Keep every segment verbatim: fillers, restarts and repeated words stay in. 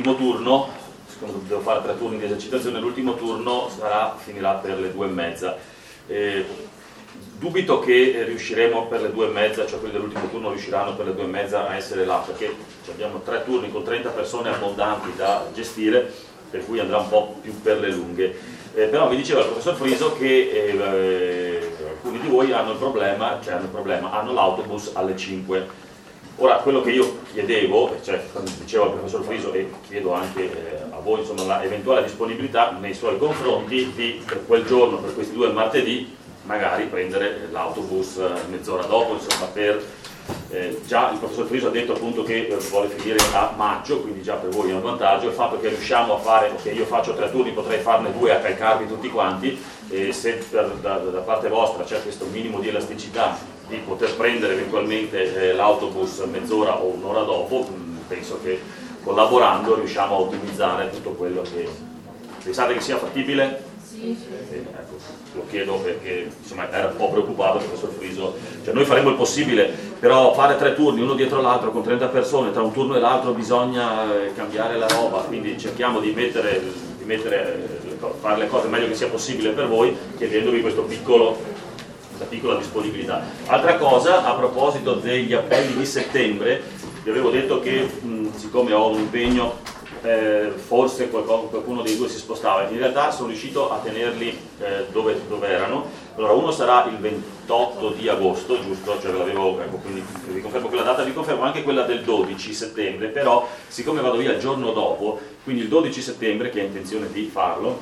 l'ultimo turno, siccome devo fare tre turni di esercitazione, l'ultimo turno sarà, finirà per le due e mezza. Eh, dubito che riusciremo per le due e mezza, cioè quelli dell'ultimo turno riusciranno per le due e mezza a essere là, perché abbiamo tre turni con trenta persone abbondanti da gestire, per cui andrà un po' più per le lunghe. Eh, però mi diceva il professor Friso che eh, alcuni di voi hanno il problema, cioè hanno il problema, hanno l'autobus alle cinque. Ora, quello che io chiedevo, cioè diceva il professor Friso e chiedo anche eh, a voi, insomma, la eventuale disponibilità nei suoi confronti di per quel giorno, per questi due martedì, magari prendere l'autobus mezz'ora dopo, insomma, per eh, già il professor Friso ha detto appunto che eh, vuole finire a maggio, quindi già per voi è un vantaggio il fatto che riusciamo a fare, ok, io faccio tre turni, potrei farne due a calcarvi tutti quanti, e se per, da, da parte vostra c'è questo minimo di elasticità di poter prendere eventualmente eh, l'autobus mezz'ora o un'ora dopo, mh, penso che collaborando riusciamo a ottimizzare tutto quello che... Pensate che sia fattibile? Sì. Eh, ecco, lo chiedo perché insomma era un po' preoccupato il professor Friso, cioè noi faremo il possibile, però fare tre turni uno dietro l'altro con trenta persone, tra un turno e l'altro bisogna eh, cambiare la roba, quindi cerchiamo di mettere, di mettere eh, fare le cose meglio che sia possibile per voi, chiedendovi questo piccolo, questa piccola disponibilità. Altra cosa, a proposito degli appelli di settembre, vi avevo detto che mh, siccome ho un impegno Eh, forse qualcuno, qualcuno dei due si spostava, in realtà sono riuscito a tenerli eh, dove, dove erano. Allora, uno sarà il ventotto di agosto, giusto? Cioè l'avevo, ecco, quindi vi confermo quella data, vi confermo anche quella del dodici settembre, però siccome vado via il giorno dopo, quindi il dodici settembre, che ho intenzione di farlo,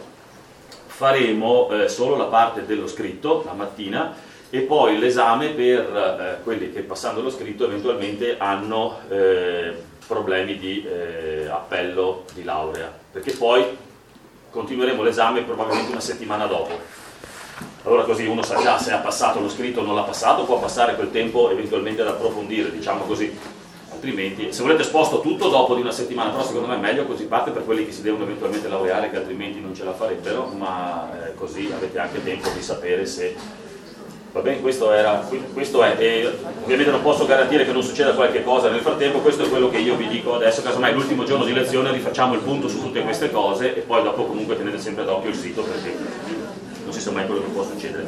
faremo eh, solo la parte dello scritto la mattina e poi l'esame per eh, quelli che passando lo scritto eventualmente hanno eh, problemi di eh, appello di laurea, perché poi continueremo l'esame probabilmente una settimana dopo. Allora così uno sa già se ha passato lo scritto o non l'ha passato, può passare quel tempo eventualmente ad approfondire, diciamo così. Altrimenti, se volete sposto tutto dopo di una settimana, però secondo me è meglio così, parte per quelli che si devono eventualmente laureare, che altrimenti non ce la farebbero, ma eh, così avete anche tempo di sapere se... Va bene, questo, era, questo è, e ovviamente non posso garantire che non succeda qualche cosa nel frattempo, questo è quello che io vi dico adesso, casomai l'ultimo giorno di lezione rifacciamo il punto su tutte queste cose e poi dopo comunque tenete sempre d'occhio il sito perché non si sa mai quello che può succedere.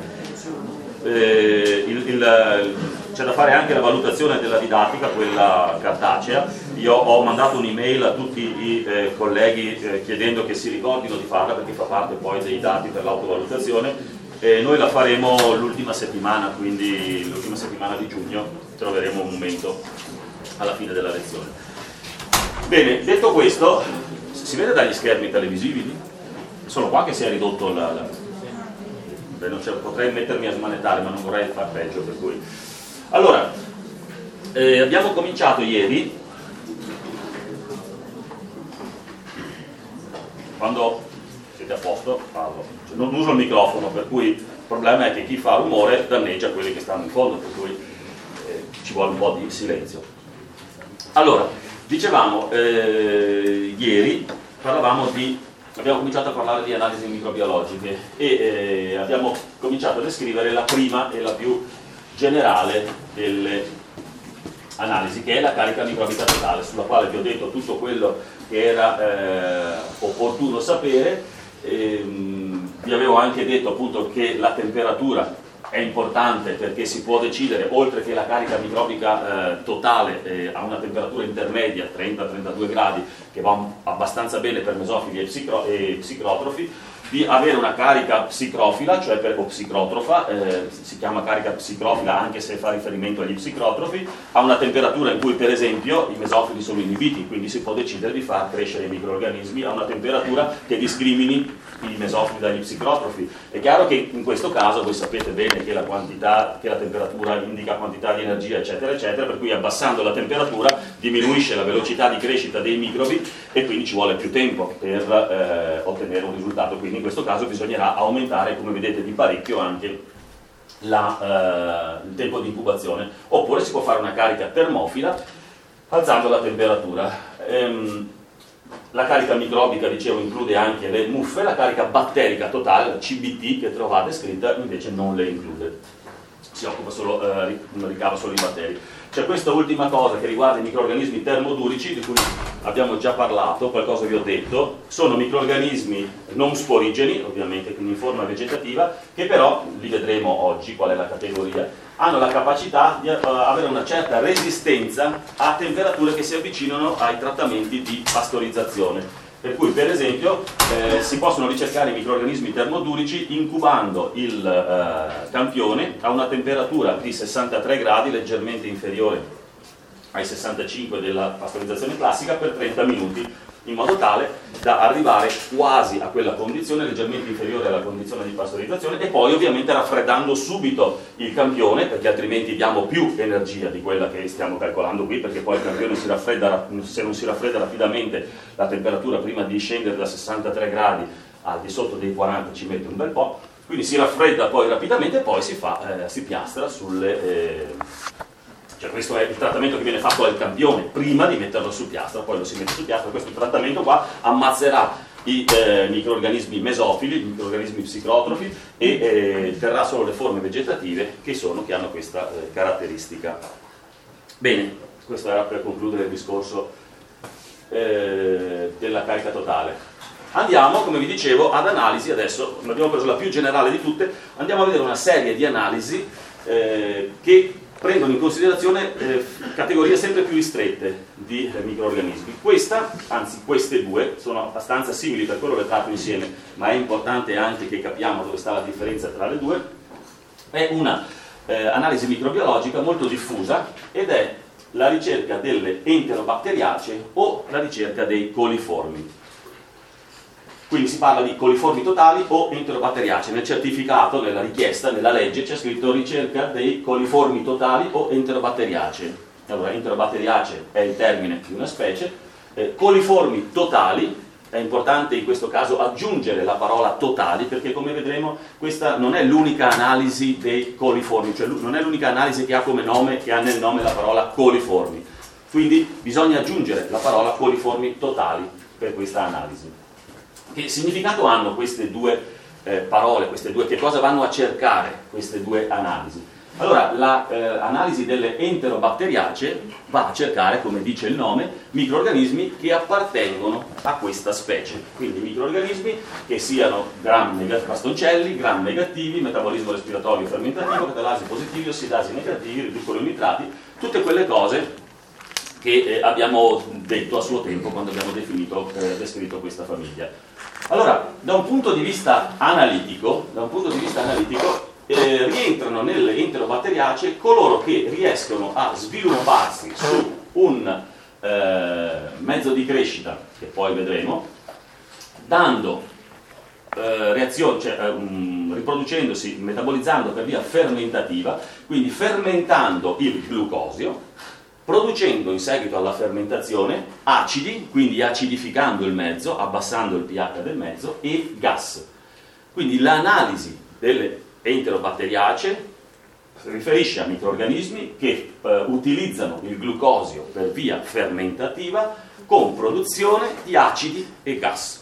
Eh, il, il, c'è da fare anche la valutazione della didattica, quella cartacea. Io ho mandato un'email a tutti i eh, colleghi eh, chiedendo che si ricordino di farla perché fa parte poi dei dati per l'autovalutazione. E noi la faremo l'ultima settimana, quindi l'ultima settimana di giugno, troveremo un momento alla fine della lezione. Bene, detto questo, si vede dagli schermi televisivi? Sono qua che si è ridotto la... la... Beh, non potrei mettermi a smanettare, ma non vorrei far peggio, per cui... Allora, eh, abbiamo cominciato ieri, quando... siete a posto? Parlo. Non uso il microfono, per cui il problema è che chi fa rumore danneggia quelli che stanno in fondo, per cui eh, ci vuole un po' di silenzio. Allora, dicevamo, eh, ieri parlavamo di, abbiamo cominciato a parlare di analisi microbiologiche e eh, abbiamo cominciato a descrivere la prima e la più generale delle analisi, che è la carica microbica totale, sulla quale vi ho detto tutto quello che era eh, opportuno sapere. Ehm, vi avevo anche detto appunto che la temperatura è importante perché si può decidere, oltre che la carica microbica eh, totale eh, a una temperatura intermedia, trenta trentadue gradi, che va abbastanza bene per mesofili e, psicro e psicrotrofi, di avere una carica psicrofila, cioè per, o psicrotrofa, eh, si chiama carica psicrofila anche se fa riferimento agli psicrotrofi, a una temperatura in cui per esempio i mesofili sono inibiti, quindi si può decidere di far crescere i microrganismi a una temperatura che discrimini i mesofili dagli psicrotrofi. È chiaro che in questo caso voi sapete bene che la quantità, che la temperatura indica quantità di energia eccetera eccetera, per cui abbassando la temperatura diminuisce la velocità di crescita dei microbi e quindi ci vuole più tempo per eh, ottenere un risultato. Quindi in questo caso bisognerà aumentare, come vedete, di parecchio anche la, eh, il tempo di incubazione, oppure si può fare una carica termofila alzando la temperatura. Ehm, la carica microbica, dicevo, include anche le muffe, la carica batterica totale, la C B T che trovate scritta, invece non le include, si occupa solo, eh, ricava solo i batteri. c'è questa ultima cosa che riguarda i microrganismi termodurici, di cui abbiamo già parlato, qualcosa vi ho detto. Sono microrganismi non sporigeni, ovviamente, quindi in forma vegetativa, che però, li vedremo oggi qual è la categoria, hanno la capacità di uh, avere una certa resistenza a temperature che si avvicinano ai trattamenti di pastorizzazione. Per cui, per esempio, eh, si possono ricercare i microrganismi termodurici incubando il eh, campione a una temperatura di sessantatré gradi, leggermente inferiore ai sessantacinque della pastorizzazione classica, per trenta minuti, in modo tale da arrivare quasi a quella condizione, leggermente inferiore alla condizione di pastorizzazione, e poi ovviamente raffreddando subito il campione, perché altrimenti diamo più energia di quella che stiamo calcolando qui, perché poi il campione si raffredda, se non si raffredda rapidamente la temperatura prima di scendere da sessantatré gradi al di sotto dei quaranta ci mette un bel po', quindi si raffredda poi rapidamente e poi si, fa, eh, si piastra sulle... Eh, Cioè, questo è il trattamento che viene fatto al campione prima di metterlo su piastra, poi lo si mette su piastra. Questo trattamento qua ammazzerà i eh, microrganismi mesofili, i microrganismi psicotrofi, e eh, terrà solo le forme vegetative che, sono, che hanno questa eh, caratteristica. Bene, questo era per concludere il discorso eh, della carica totale. Andiamo, come vi dicevo, ad analisi. Adesso abbiamo preso la più generale di tutte, andiamo a vedere una serie di analisi eh, che prendono in considerazione eh, categorie sempre più ristrette di eh, microrganismi. Questa, anzi queste due, sono abbastanza simili, per quello le tratto insieme, ma è importante anche che capiamo dove sta la differenza tra le due. È una eh, analisi microbiologica molto diffusa ed è la ricerca delle enterobatteriacee o la ricerca dei coliformi. Quindi si parla di coliformi totali o enterobatteriacee. Nel certificato, nella richiesta, nella legge c'è scritto ricerca dei coliformi totali o enterobatteriacee. Allora, enterobatteriacee è il termine di una specie, eh, coliformi totali, è importante in questo caso aggiungere la parola totali, perché come vedremo questa non è l'unica analisi dei coliformi, cioè non è l'unica analisi che ha come nome, che ha nel nome la parola coliformi. Quindi bisogna aggiungere la parola coliformi totali per questa analisi. Che significato hanno queste due eh, parole, queste due, che cosa vanno a cercare queste due analisi? Allora, l'analisi eh, delle enterobatteriacee va a cercare, come dice il nome, microrganismi che appartengono a questa specie. Quindi microrganismi che siano gram bastoncelli, gram negativi, metabolismo respiratorio fermentativo, catalasi positivi, ossidasi negativi, riducoli o nitrati, tutte quelle cose che eh, abbiamo detto a suo tempo quando abbiamo definito, eh, descritto questa famiglia. Allora, da un punto di vista analitico, da un punto di vista analitico eh, rientrano nelle enterobatteriacee coloro che riescono a svilupparsi su un eh, mezzo di crescita, che poi vedremo, dando eh, reazioni, cioè eh, um, riproducendosi, metabolizzando per via fermentativa, quindi fermentando il glucosio, producendo in seguito alla fermentazione acidi, quindi acidificando il mezzo, abbassando il pH del mezzo, e gas. Quindi l'analisi delle enterobatteriacee si riferisce a microrganismi che eh, utilizzano il glucosio per via fermentativa con produzione di acidi e gas.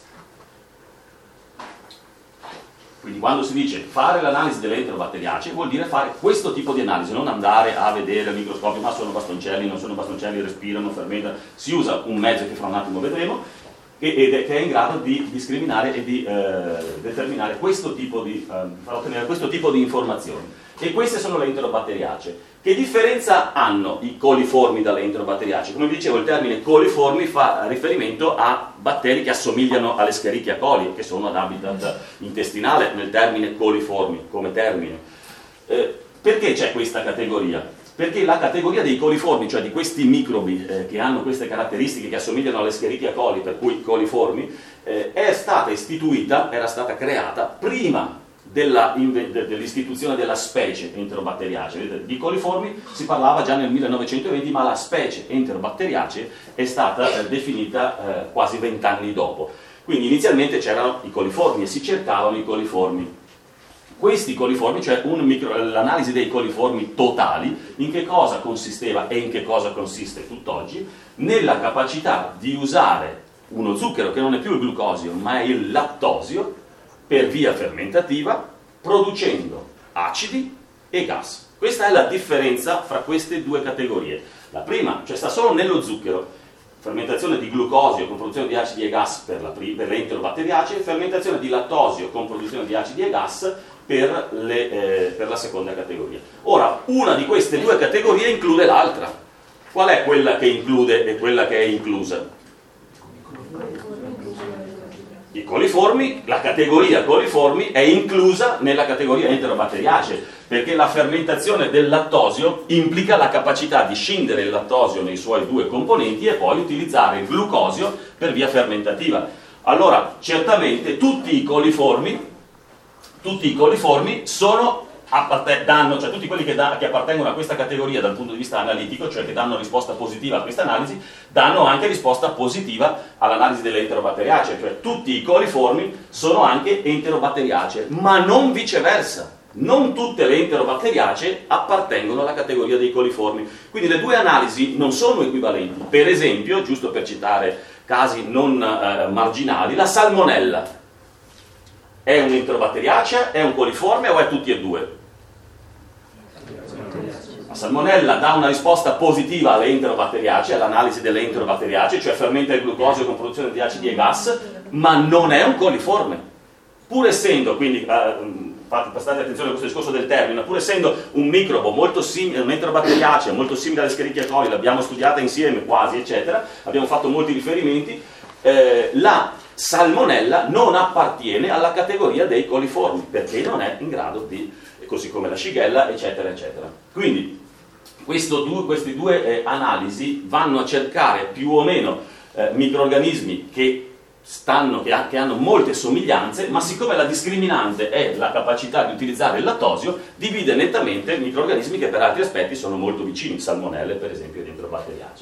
Quindi quando si dice fare l'analisi delle enterobatteriacee vuol dire fare questo tipo di analisi, non andare a vedere al microscopio ma sono bastoncelli, non sono bastoncelli, respirano, fermentano. Si usa un mezzo che fra un attimo vedremo, ed è, che è in grado di discriminare e di eh, determinare questo tipo di, eh, far ottenere questo tipo di informazioni. E queste sono le enterobatteriacee. Che differenza hanno i coliformi dalle enterobatteriacee? Come vi dicevo, il termine coliformi fa riferimento a batteri che assomigliano alle Escherichia coli, che sono ad habitat intestinale nel termine coliformi, come termine. Eh, perché c'è questa categoria? Perché la categoria dei coliformi, cioè di questi microbi eh, che hanno queste caratteristiche che assomigliano alle Escherichia coli, per cui coliformi, eh, è stata istituita, era stata creata prima della, dell'istituzione della specie enterobatteriacee. Di coliformi si parlava già nel millenovecentoventi, ma la specie enterobatteriacee è stata eh, definita eh, quasi vent'anni dopo. Quindi inizialmente c'erano i coliformi e si cercavano i coliformi. Questi coliformi, cioè l'analisi dei coliformi totali, in che cosa consisteva e in che cosa consiste tutt'oggi? Nella capacità di usare uno zucchero che non è più il glucosio ma è il lattosio per via fermentativa, producendo acidi e gas. Questa è la differenza fra queste due categorie. La prima, cioè sta solo nello zucchero, fermentazione di glucosio con produzione di acidi e gas per, la, per le enterobatteriacee, fermentazione di lattosio con produzione di acidi e gas per, le, eh, per la seconda categoria. Ora, una di queste due categorie include l'altra. Qual è quella che include e quella che è inclusa? I coliformi. La categoria coliformi è inclusa nella categoria enterobatteriacee, perché la fermentazione del lattosio implica la capacità di scindere il lattosio nei suoi due componenti e poi utilizzare il glucosio per via fermentativa. Allora, certamente tutti i coliformi, tutti i coliformi sono danno, cioè tutti quelli che, da, che appartengono a questa categoria dal punto di vista analitico, cioè che danno risposta positiva a questa analisi, danno anche risposta positiva all'analisi delle enterobatteriacee, cioè tutti i coliformi sono anche enterobatteriacee, ma non viceversa. Non tutte le enterobatteriacee appartengono alla categoria dei coliformi, quindi le due analisi non sono equivalenti. Per esempio, giusto per citare casi non eh, marginali, la salmonella è un'enterobatteriacea, è un coliforme o è tutti e due? La salmonella dà una risposta positiva alle enterobatteriacee, all'analisi delle enterobatteriacee, cioè fermenta il glucosio con produzione di acidi e gas, ma non è un coliforme. Pur essendo, quindi, eh, prestate attenzione a questo discorso del termine, pur essendo un microbo molto simile, un'enterobatteriacea molto simile alle Escherichia coli, l'abbiamo studiata insieme quasi, eccetera, abbiamo fatto molti riferimenti, eh, la salmonella non appartiene alla categoria dei coliformi, perché non è in grado di, così come la shigella, eccetera, eccetera. Quindi, questo due, queste due eh, analisi vanno a cercare più o meno eh, microrganismi che stanno, che, ha, che hanno molte somiglianze, ma siccome la discriminante è la capacità di utilizzare il lattosio, divide nettamente microrganismi che per altri aspetti sono molto vicini, salmonelle per esempio ed enterobatteriacee.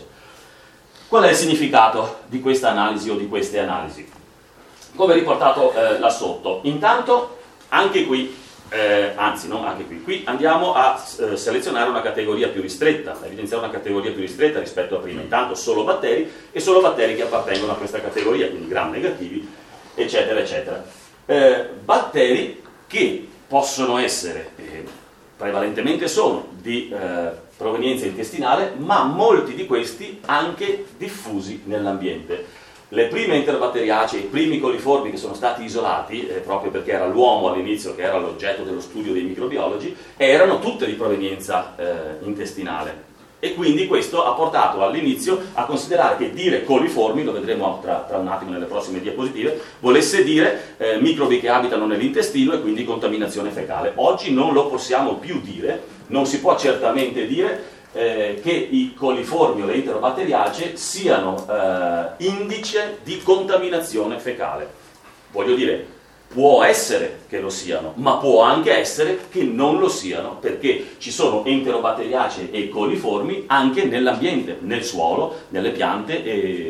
Qual è il significato di questa analisi o di queste analisi? Come riportato eh, là sotto, intanto anche qui, eh, anzi non anche qui, qui andiamo a eh, selezionare una categoria più ristretta, a evidenziare una categoria più ristretta rispetto a prima, intanto solo batteri e solo batteri che appartengono a questa categoria, quindi gram negativi, eccetera, eccetera. Eh, batteri che possono essere, eh, prevalentemente sono, di eh, provenienza intestinale, ma molti di questi anche diffusi nell'ambiente. Le prime enterobatteriacee, i primi coliformi che sono stati isolati, eh, proprio perché era l'uomo all'inizio che era l'oggetto dello studio dei microbiologi, erano tutte di provenienza eh, intestinale. E quindi questo ha portato all'inizio a considerare che dire coliformi, lo vedremo tra, tra un attimo nelle prossime diapositive, volesse dire eh, microbi che abitano nell'intestino e quindi contaminazione fecale. Oggi non lo possiamo più dire, non si può certamente dire Eh, che i coliformi o le enterobatteriacee siano eh, indice di contaminazione fecale. Voglio dire, può essere che lo siano, ma può anche essere che non lo siano, perché ci sono enterobatteriacee e coliformi anche nell'ambiente, nel suolo, nelle piante,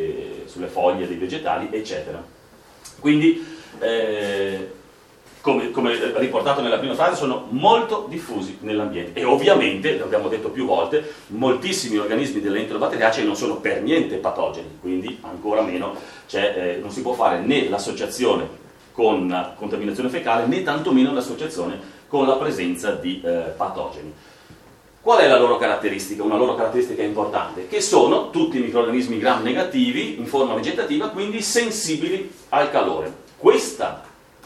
e sulle foglie dei vegetali, eccetera. Quindi, eh, Come, come riportato nella prima frase, sono molto diffusi nell'ambiente e ovviamente, lo abbiamo detto più volte, moltissimi organismi delle enterobatteriacee non sono per niente patogeni, quindi ancora meno, cioè, eh, non si può fare né l'associazione con contaminazione fecale né tantomeno l'associazione con la presenza di eh, patogeni. Qual è la loro caratteristica? Una loro caratteristica importante, che sono tutti microrganismi gram negativi in forma vegetativa, quindi sensibili al calore. Questa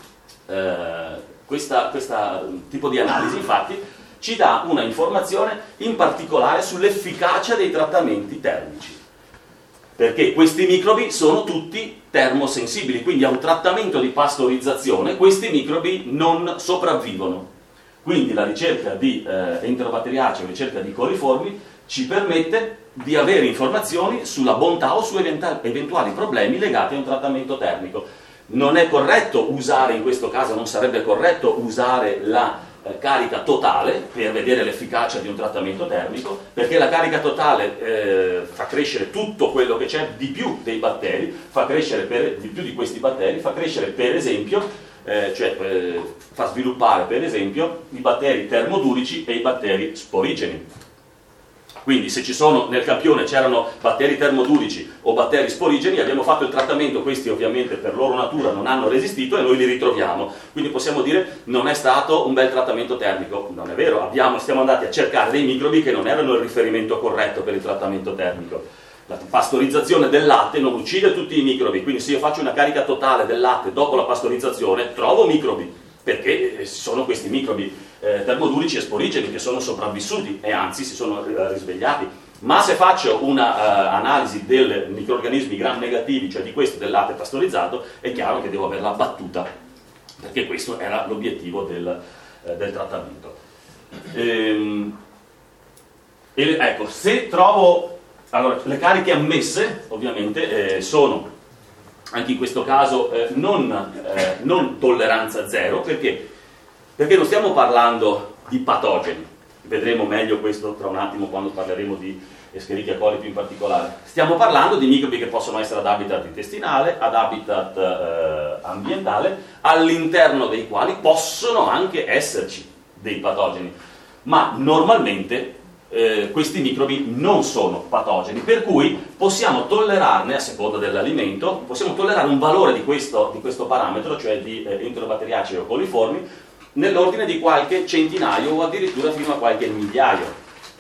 Uh, questa, questa tipo di analisi infatti ci dà una informazione in particolare sull'efficacia dei trattamenti termici, perché questi microbi sono tutti termosensibili, quindi a un trattamento di pastorizzazione questi microbi non sopravvivono. Quindi la ricerca di uh, enterobatteriacee o ricerca di coliformi ci permette di avere informazioni sulla bontà o su eventuali problemi legati a un trattamento termico. Non è corretto usare, in questo caso non sarebbe corretto usare la eh, carica totale per vedere l'efficacia di un trattamento termico, perché la carica totale eh, fa crescere tutto quello che c'è di più dei batteri, fa crescere per, di più di questi batteri, fa crescere per esempio, eh, cioè eh, fa sviluppare per esempio i batteri termodurici e i batteri sporigeni. Quindi se ci sono nel campione c'erano batteri termodurici o batteri sporigeni, abbiamo fatto il trattamento, questi ovviamente per loro natura non hanno resistito e noi li ritroviamo. Quindi possiamo dire non è stato un bel trattamento termico. Non è vero, abbiamo, stiamo andati a cercare dei microbi che non erano il riferimento corretto per il trattamento termico. La pastorizzazione del latte non uccide tutti i microbi, quindi se io faccio una carica totale del latte dopo la pastorizzazione trovo microbi, perché sono questi microbi eh, termodurici e sporigeni che sono sopravvissuti e anzi si sono eh, risvegliati. Ma se faccio un'analisi uh, dei microrganismi gram negativi, cioè di questo del latte pastorizzato, è chiaro che devo averla battuta, perché questo era l'obiettivo del, eh, del trattamento. Ehm, e, ecco, se trovo... Allora, le cariche ammesse, ovviamente, eh, sono, anche in questo caso, eh, non, eh, non tolleranza zero, perché? Perché non stiamo parlando di patogeni, vedremo meglio questo tra un attimo quando parleremo di Escherichia coli più in particolare. Stiamo parlando di microbi che possono essere ad habitat intestinale, ad habitat eh, ambientale, all'interno dei quali possono anche esserci dei patogeni, ma normalmente Eh, questi microbi non sono patogeni, per cui possiamo tollerarne, a seconda dell'alimento, possiamo tollerare un valore di questo, di questo parametro, cioè di eh, enterobatteriacei o coliformi, nell'ordine di qualche centinaio o addirittura fino a qualche migliaio.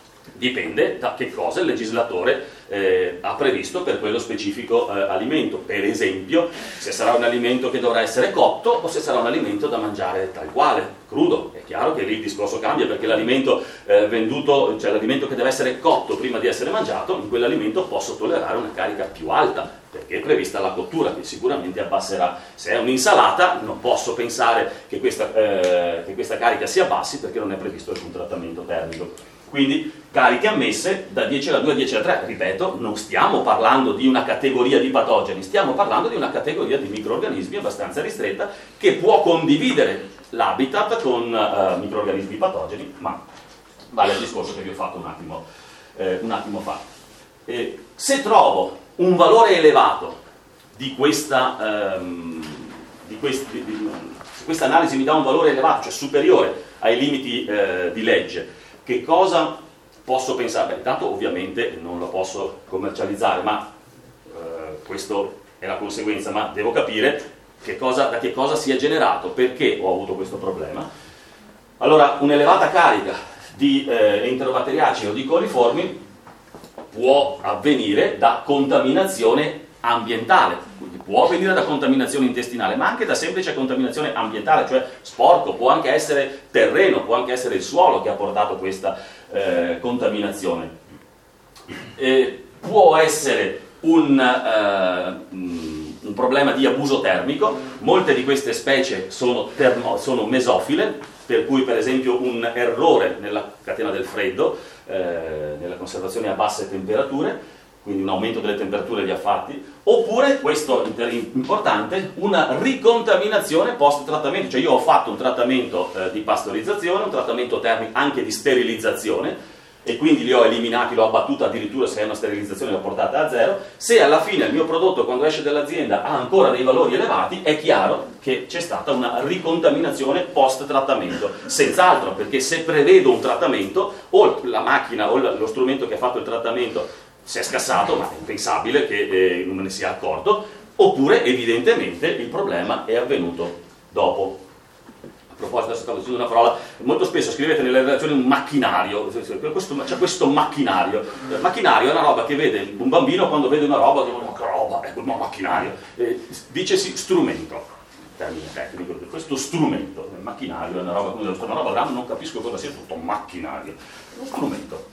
Dipende da che cosa il legislatore eh, ha previsto per quello specifico eh, alimento. Per esempio, se sarà un alimento che dovrà essere cotto o se sarà un alimento da mangiare tal quale, crudo. È chiaro che lì il discorso cambia, perché l'alimento eh, venduto, cioè l'alimento che deve essere cotto prima di essere mangiato, in quell'alimento posso tollerare una carica più alta, perché è prevista la cottura, che sicuramente abbasserà. Se è un'insalata non posso pensare che questa, eh, che questa carica si abbassi, perché non è previsto alcun trattamento termico. Quindi cariche ammesse da dieci alla due a dieci alla tre, ripeto, non stiamo parlando di una categoria di patogeni, stiamo parlando di una categoria di microrganismi abbastanza ristretta che può condividere l'habitat con uh, microrganismi patogeni, ma vale il discorso che vi ho fatto un attimo, eh, un attimo fa. Eh, se trovo un valore elevato di questa, um, di questi, di, se questa analisi mi dà un valore elevato, cioè superiore ai limiti eh, di legge, che cosa posso pensare? Beh, intanto ovviamente non lo posso commercializzare, ma eh, questo è la conseguenza, ma devo capire che cosa, da che cosa si è generato, perché ho avuto questo problema. Allora, un'elevata carica di eh, enterobatteriacei o di coliformi può avvenire da contaminazione ambientale, quindi può avvenire da contaminazione intestinale, ma anche da semplice contaminazione ambientale, cioè sporco, può anche essere terreno, può anche essere il suolo che ha portato questa eh, contaminazione. Eh, può essere un, uh, un problema di abuso termico. Molte di queste specie sono, termo, sono mesofile, per cui per esempio un errore nella catena del freddo, eh, nella conservazione a basse temperature, quindi un aumento delle temperature li ha fatti, oppure, questo è importante, una ricontaminazione post-trattamento, cioè io ho fatto un trattamento eh, di pastorizzazione, un trattamento termico anche di sterilizzazione, e quindi li ho eliminati, l'ho abbattuta addirittura se è una sterilizzazione l'ho portata a zero. Se alla fine il mio prodotto quando esce dall'azienda ha ancora dei valori elevati, è chiaro che c'è stata una ricontaminazione post-trattamento, senz'altro, perché se prevedo un trattamento, o la macchina o lo strumento che ha fatto il trattamento si è scassato, ma è impensabile che eh, non me ne sia accorto, oppure evidentemente il problema è avvenuto dopo. A proposito, adesso stavo dicendo una parola, molto spesso scrivete nelle relazioni un macchinario, questo, c'è questo macchinario. Il macchinario è una roba che vede un bambino quando vede una roba, dice, ma che roba, è un macchinario. Eh, dicesi strumento, termine tecnico, questo strumento, il macchinario è una roba, come una roba grande, non capisco cosa sia tutto macchinario, è uno strumento.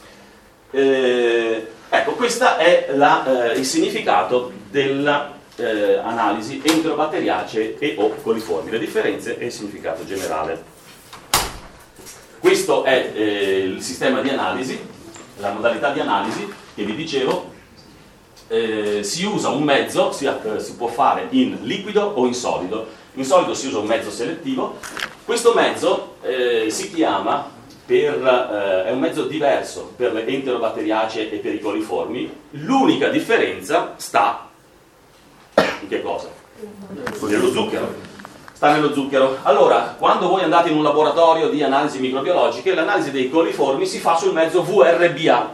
Eh, ecco, questo è la, eh, il significato della Eh, analisi enterobatteriacee e o coliformi, le differenze e il significato generale. Questo è eh, il sistema di analisi, la modalità di analisi che vi dicevo. Eh, si usa un mezzo, si, eh, si può fare in liquido o in solido. In solido si usa un mezzo selettivo. Questo mezzo eh, si chiama, per, eh, è un mezzo diverso per le enterobatteriacee e per i coliformi. L'unica differenza sta in che cosa? Nello zucchero. Sta nello zucchero. Allora, quando voi andate in un laboratorio di analisi microbiologiche, l'analisi dei coliformi si fa sul mezzo V R B A.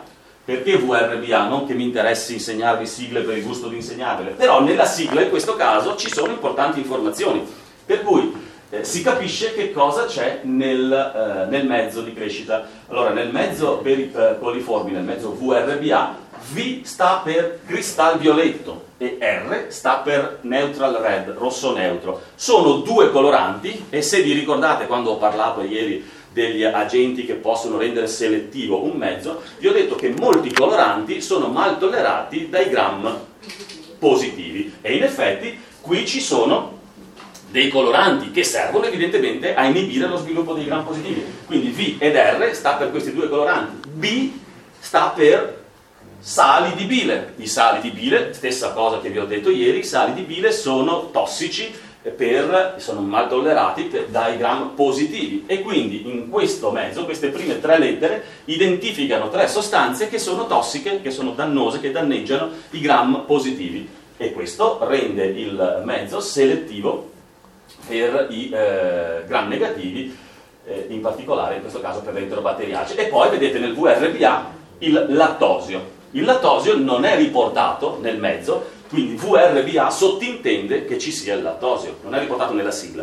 Perché V R B A? Non che mi interessi insegnarvi sigle per il gusto di insegnarvele, però nella sigla in questo caso ci sono importanti informazioni, per cui eh, si capisce che cosa c'è nel, eh, nel mezzo di crescita. Allora, nel mezzo per i eh, coliformi, nel mezzo V R B A, V sta per cristal violetto e R sta per neutral red, rosso neutro. Sono due coloranti e se vi ricordate quando ho parlato ieri degli agenti che possono rendere selettivo un mezzo, vi ho detto che molti coloranti sono mal tollerati dai gram positivi e in effetti qui ci sono dei coloranti che servono evidentemente a inibire lo sviluppo dei gram positivi, quindi V ed R sta per questi due coloranti, B sta per sali di bile. I sali di bile, stessa cosa che vi ho detto ieri, i sali di bile sono tossici per, sono mal tollerati per, dai gram positivi e quindi in questo mezzo queste prime tre lettere identificano tre sostanze che sono tossiche, che sono dannose, che danneggiano i gram positivi e questo rende il mezzo selettivo per i eh, gram negativi, eh, in particolare in questo caso per l'enterobatteriace. E poi vedete nel V R B A il lattosio. Il lattosio non è riportato nel mezzo, quindi V R B A sottintende che ci sia il lattosio, non è riportato nella sigla.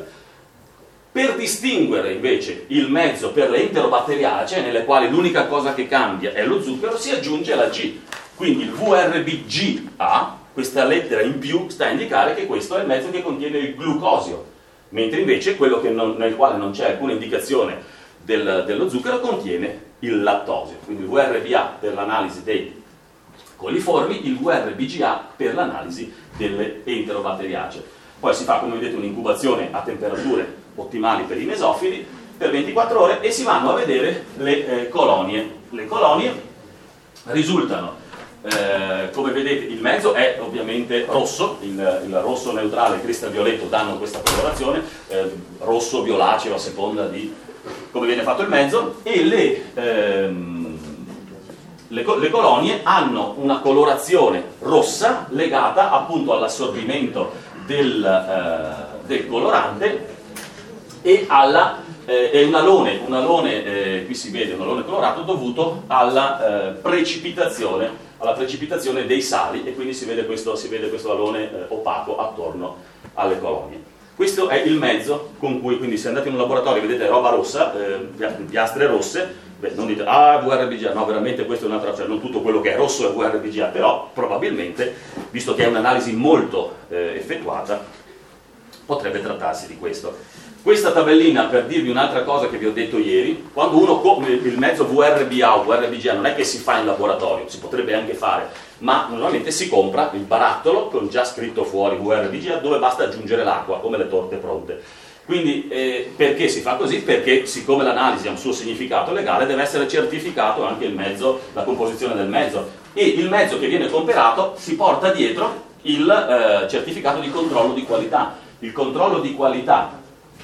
Per distinguere invece il mezzo per le enterobatteriacee, nelle quali l'unica cosa che cambia è lo zucchero, si aggiunge la G. Quindi il V R B G A, questa lettera in più, sta a indicare che questo è il mezzo che contiene il glucosio, mentre invece quello che non, nel quale non c'è alcuna indicazione del, dello zucchero contiene il lattosio. Quindi il V R B A per l'analisi dei coliformi, il V R B G A per l'analisi delle enterobatteriacee. Poi si fa, come vedete, un'incubazione a temperature ottimali per i mesofili per ventiquattro ore e si vanno a vedere le eh, colonie. Le colonie risultano, eh, come vedete, il mezzo è ovviamente rosso, il, il rosso neutrale e il cristal violetto danno questa colorazione, eh, rosso violaceo a seconda di come viene fatto il mezzo, e le... Ehm, Le, le colonie hanno una colorazione rossa legata appunto all'assorbimento del, eh, del colorante e alla eh, è un alone, un alone eh, qui si vede un alone colorato dovuto alla eh, precipitazione, alla precipitazione dei sali e quindi si vede questo, si vede questo alone eh, opaco attorno alle colonie. Questo è il mezzo con cui, quindi se andate in un laboratorio e vedete roba rossa, eh, piastre rosse, beh, non dite, ah, V R B G A, no, veramente questo è un'altra, cioè non tutto quello che è rosso è V R B G A, però probabilmente, visto che è un'analisi molto eh, effettuata, potrebbe trattarsi di questo. Questa tabellina, per dirvi un'altra cosa che vi ho detto ieri, quando uno compra il mezzo V R B A o V R B G A non è che si fa in laboratorio, si potrebbe anche fare, ma normalmente si compra il barattolo con già scritto fuori V R B G A dove basta aggiungere l'acqua, come le torte pronte. Quindi eh, perché si fa così? Perché siccome l'analisi ha un suo significato legale deve essere certificato anche il mezzo, la composizione del mezzo, e il mezzo che viene comperato si porta dietro il eh, certificato di controllo di qualità. Il controllo di qualità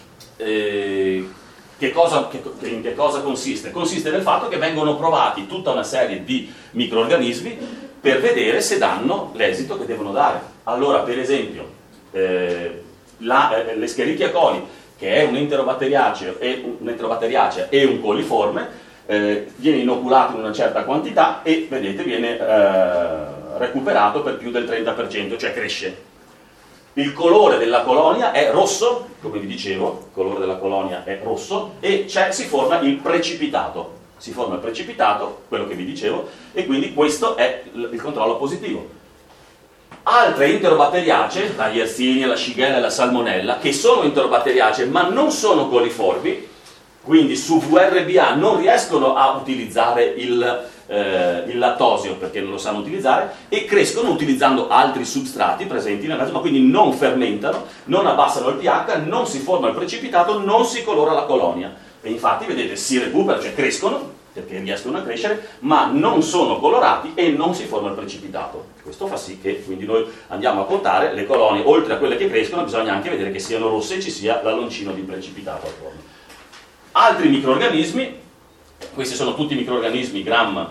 eh, che cosa, che, in che cosa consiste? Consiste nel fatto che vengono provati tutta una serie di microrganismi per vedere se danno l'esito che devono dare. Allora, per esempio, eh, La, eh, l'Escherichia coli, che è un enterobatteriaceo e un, enterobatteriacea e un coliforme, eh, viene inoculato in una certa quantità e vedete viene eh, recuperato per più del trenta per cento, cioè cresce. Il colore della colonia è rosso, come vi dicevo, il colore della colonia è rosso e si forma il precipitato. Si forma il precipitato, quello che vi dicevo, e quindi questo è il controllo positivo. Altre enterobatteriacee, la Yersinia, la Shigella e la Salmonella, che sono enterobatteriacee ma non sono coliformi, quindi su V R B A non riescono a utilizzare il, eh, il lattosio perché non lo sanno utilizzare e crescono utilizzando altri substrati presenti nel mezzo, ma quindi non fermentano, non abbassano il pH, non si forma il precipitato, non si colora la colonia. E infatti vedete si recupera, cioè crescono perché riescono a crescere, ma non sono colorati e non si forma il precipitato. Questo fa sì che quindi noi andiamo a contare le colonie, oltre a quelle che crescono bisogna anche vedere che siano rosse e ci sia l'alloncino di precipitato attorno. Altri microrganismi, questi sono tutti microrganismi gram,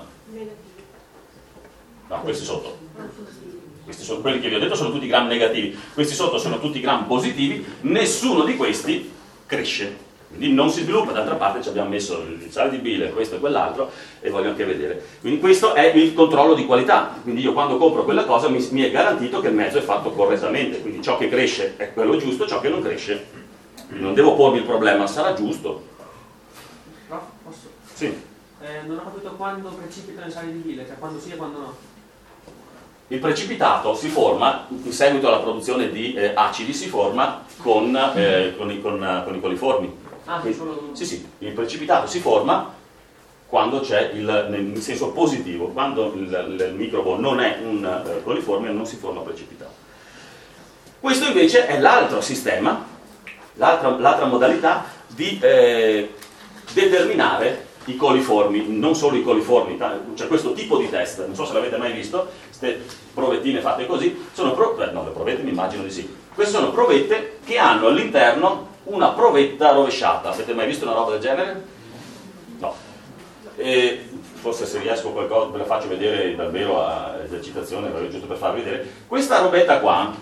no, questi sotto, questi sono quelli che vi ho detto, sono tutti gram negativi, questi sotto sono tutti gram positivi, nessuno di questi cresce. quindi non si sviluppa. D'altra parte ci abbiamo messo il sale di bile, questo e quell'altro, e voglio anche vedere. Quindi questo è il controllo di qualità, quindi io quando compro quella cosa mi, mi è garantito che il mezzo è fatto correttamente, quindi ciò che cresce è quello giusto, ciò che non cresce non devo pormi il problema, sarà giusto. No, posso? Sì. Eh, non ho capito quando precipitano i sali di bile, cioè quando sì e quando no. Il precipitato si forma, in seguito alla produzione di eh, acidi, si forma con, eh, con, i, con, con i coliformi. Ah, Quindi, solo... sì, sì, il precipitato si forma quando c'è il, nel senso positivo, quando il, il microbo non è un eh, coliforme non si forma precipitato. Questo invece è l'altro sistema, l'altra, l'altra modalità di eh, determinare i coliformi, non solo i coliformi, c'è questo tipo di test, non so se l'avete mai visto, queste provettine fatte così, sono pro, eh, no, le provette mi immagino di sì, queste sono provette che hanno all'interno una provetta rovesciata. Avete mai visto una roba del genere? No. E forse se riesco qualcosa ve la faccio vedere davvero a esercitazione, giusto per farvi vedere. Questa robetta qua,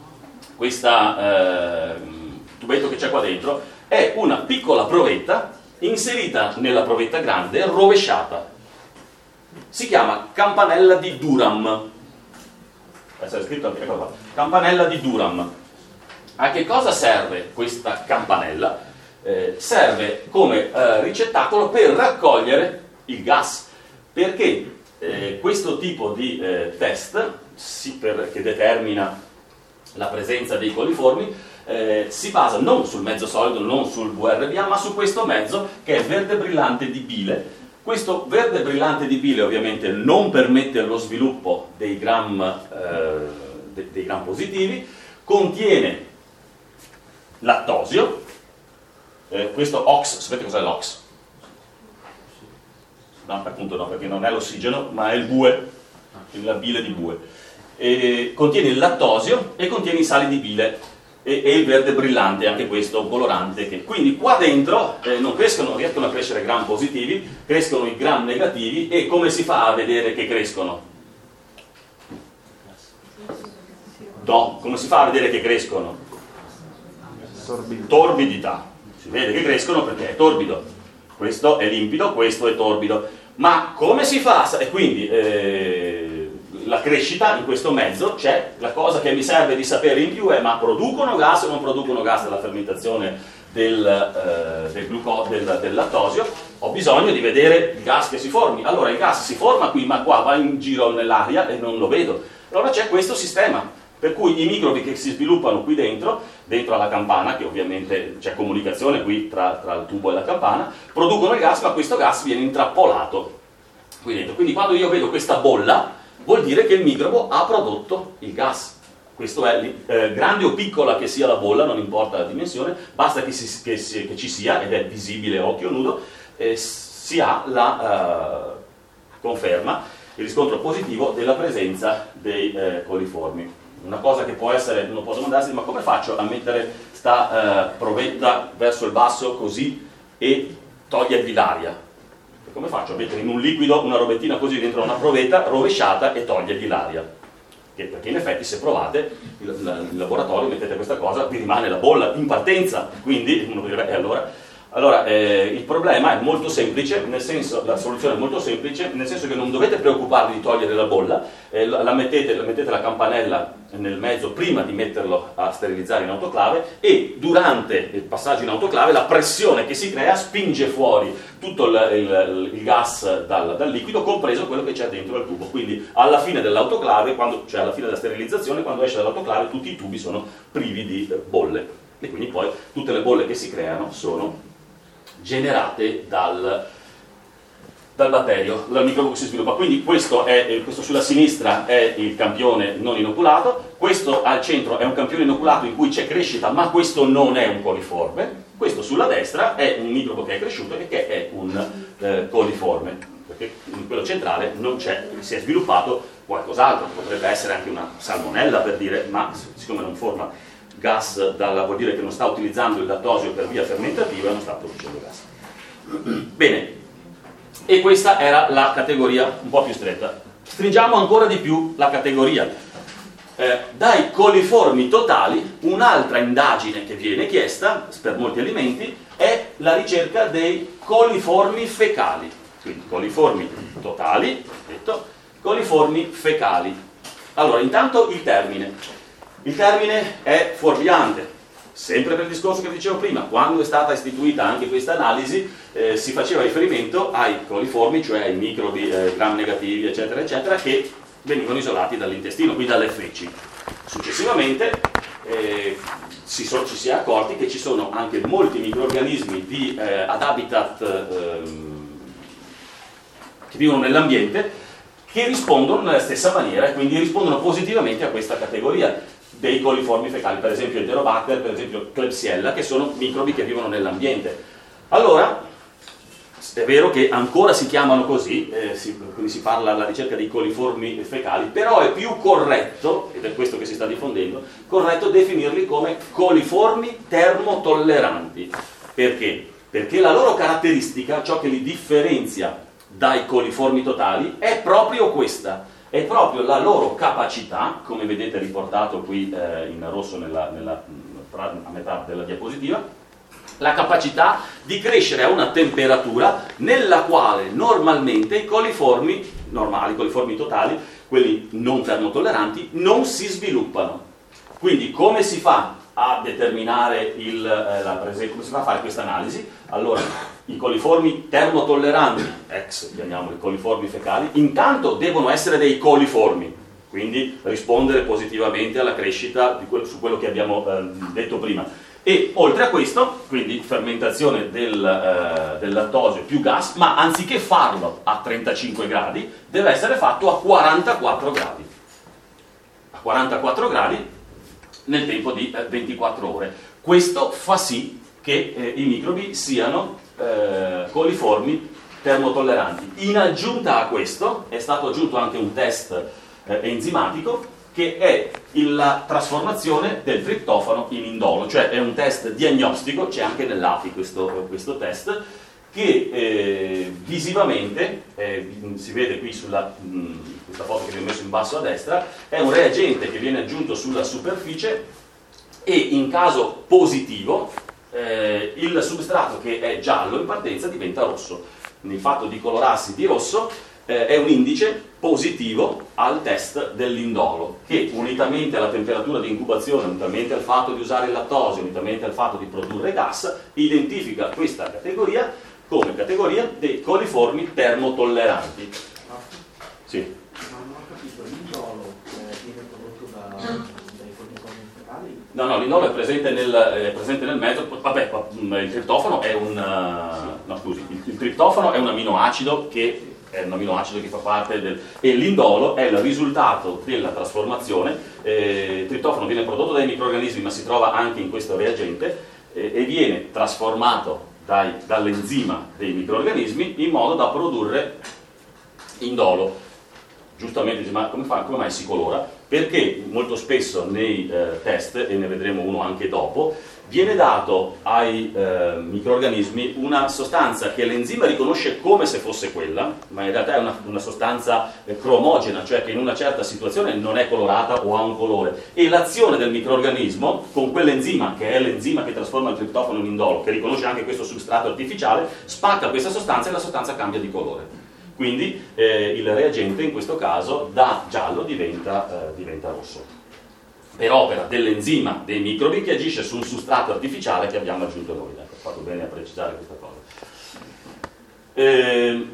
questa eh, tubetto che c'è qua dentro, è una piccola provetta inserita nella provetta grande, rovesciata. Si chiama campanella di Durham. Essere scritto anche qua. Campanella di Durham. A che cosa serve questa campanella? Eh, serve come eh, ricettacolo per raccogliere il gas, perché eh, questo tipo di eh, test si, per, che determina la presenza dei coliformi eh, si basa non sul mezzo solido, non sul V R B A, ma su questo mezzo che è verde brillante di bile. Questo verde brillante di bile ovviamente non permette lo sviluppo dei gram, eh, de, dei gram positivi, contiene lattosio, eh, questo ox, sapete cos'è l'ox? No, appunto no, perché non è l'ossigeno, ma è il bue, la bile di bue. E contiene il lattosio e contiene i sali di bile e, e il verde brillante, anche questo un colorante. Che, quindi qua dentro eh, non crescono, riescono a crescere gram positivi, crescono i gram negativi. E come si fa a vedere che crescono? No, come si fa a vedere che crescono? Torbidità. Si vede che crescono perché è torbido. Questo è limpido, questo è torbido. Ma come si fa? E quindi eh, la crescita in questo mezzo c'è. La cosa che mi serve di sapere in più è: ma producono gas o non producono gas dalla fermentazione del, eh, del, gluco, del, del lattosio? Ho bisogno di vedere il gas che si formi. Allora il gas si forma qui, ma qua va in giro nell'aria e non lo vedo. Allora c'è questo sistema, per cui i microbi che si sviluppano qui dentro, dentro alla campana, che ovviamente c'è comunicazione qui tra, tra il tubo e la campana, producono il gas, ma questo gas viene intrappolato qui dentro. Quindi quando io vedo questa bolla, vuol dire che il microbo ha prodotto il gas. Questo è, eh, grande o piccola che sia la bolla, non importa la dimensione, basta che, si, che, si, che ci sia, ed è visibile a occhio nudo, eh, si ha la eh, conferma, il riscontro positivo della presenza dei eh, coliformi. Una cosa che può essere, uno può domandarsi: ma come faccio a mettere sta eh, provetta verso il basso così e togliergli l'aria? Come faccio a mettere in un liquido una robettina così dentro una provetta rovesciata e togliergli l'aria? Perché in effetti, se provate il, il laboratorio, mettete questa cosa, vi rimane la bolla in partenza. Quindi uno direbbe: eh, allora Allora, eh, il problema è molto semplice, nel senso, la soluzione è molto semplice, nel senso che non dovete preoccuparvi di togliere la bolla, eh, la, mettete, la mettete la campanella nel mezzo prima di metterlo a sterilizzare in autoclave, e durante il passaggio in autoclave la pressione che si crea spinge fuori tutto il, il, il gas dal, dal liquido, compreso quello che c'è dentro il tubo. Quindi alla fine dell'autoclave, quando, cioè alla fine della sterilizzazione, quando esce dall'autoclave, tutti i tubi sono privi di bolle, e quindi poi tutte le bolle che si creano sono generate dal, dal batterio, dal microbo che si sviluppa. Quindi questo, è, questo sulla sinistra è il campione non inoculato, questo al centro è un campione inoculato in cui c'è crescita, ma questo non è un coliforme, questo sulla destra è un microbo che è cresciuto e che è un eh, coliforme, perché in quello centrale non c'è, si è sviluppato qualcos'altro, potrebbe essere anche una salmonella, per dire, ma siccome non forma gas, dalla, vuol dire che non sta utilizzando il lattosio per via fermentativa e non sta producendo gas. Bene, e questa era la categoria un po' più stretta. Stringiamo ancora di più la categoria. Eh, dai coliformi totali, un'altra indagine che viene chiesta per molti alimenti è la ricerca dei coliformi fecali. Quindi coliformi totali, detto, coliformi fecali. Allora, intanto il termine. Il termine è fuorviante. Sempre per il discorso che dicevo prima, quando è stata istituita anche questa analisi, eh, si faceva riferimento ai coliformi, cioè ai microbi eh, gram negativi, eccetera, eccetera, che venivano isolati dall'intestino, quindi dalle feci. Successivamente eh, si so, ci si è accorti che ci sono anche molti microrganismi di, eh, ad habitat eh, che vivono nell'ambiente, che rispondono nella stessa maniera e quindi rispondono positivamente a questa categoria dei coliformi fecali, per esempio Enterobacter, per esempio Klebsiella, che sono microbi che vivono nell'ambiente. Allora, è vero che ancora si chiamano così, eh, si, quindi si parla alla ricerca dei coliformi fecali, però è più corretto, ed è questo che si sta diffondendo, corretto definirli come coliformi termotolleranti. Perché? Perché la loro caratteristica, ciò che li differenzia dai coliformi totali, è proprio questa, è proprio la loro capacità, come vedete riportato qui eh, in rosso nella, nella, a metà della diapositiva, la capacità di crescere a una temperatura nella quale normalmente i coliformi normali, i coliformi totali, quelli non termotolleranti, non si sviluppano. Quindi come si fa a determinare il, eh, la prese- come si fa a fare questa analisi? Allora, i coliformi termotolleranti, ex chiamiamoli coliformi fecali, intanto devono essere dei coliformi, quindi rispondere positivamente alla crescita di quello, su quello che abbiamo eh, detto prima. E oltre a questo, quindi fermentazione del, eh, del lattosio più gas, ma anziché farlo a trentacinque gradi, deve essere fatto a quarantaquattro gradi. A quarantaquattro gradi nel tempo di eh, ventiquattro ore. Questo fa sì che eh, i microbi siano eh, coliformi termotolleranti. In aggiunta a questo è stato aggiunto anche un test eh, enzimatico, che è la trasformazione del triptofano in indolo, cioè è un test diagnostico, c'è anche nell'A P I questo, questo test, che eh, visivamente, eh, si vede qui sulla mh, questa foto che vi ho messo in basso a destra, è un reagente che viene aggiunto sulla superficie e in caso positivo eh, il substrato che è giallo in partenza diventa rosso. Il fatto di colorarsi di rosso eh, è un indice positivo al test dell'indolo, che unitamente alla temperatura di incubazione, unitamente al fatto di usare il lattosio, unitamente al fatto di produrre gas, identifica questa categoria come categoria dei coliformi termotolleranti. Sì. Ma non ho capito, l'indolo eh, viene prodotto da, dai coliformi fecali? No, no, l'indolo è presente nel, è presente nel mezzo. Vabbè, il triptofano è un uh, no, scusi, il, il triptofano è un aminoacido che è un aminoacido che fa parte del... e l'indolo è il risultato della trasformazione. Eh, il triptofano viene prodotto dai microrganismi, ma si trova anche in questo reagente eh, e viene trasformato dai, dall'enzima dei microrganismi in modo da produrre indolo. Giustamente dice, ma come, fa, come mai si colora? Perché molto spesso nei eh, test, e ne vedremo uno anche dopo, viene dato ai eh, microrganismi una sostanza che l'enzima riconosce come se fosse quella, ma in realtà è una, una sostanza eh, cromogena, cioè che in una certa situazione non è colorata o ha un colore, e l'azione del microrganismo con quell'enzima, che è l'enzima che trasforma il triptofano in indolo, che riconosce anche questo substrato artificiale, spacca questa sostanza e la sostanza cambia di colore. Quindi eh, il reagente in questo caso da giallo diventa, eh, diventa rosso, per opera dell'enzima dei microbi che agisce su un substrato artificiale che abbiamo aggiunto noi. Ecco, ho fatto bene a precisare questa cosa. Eh,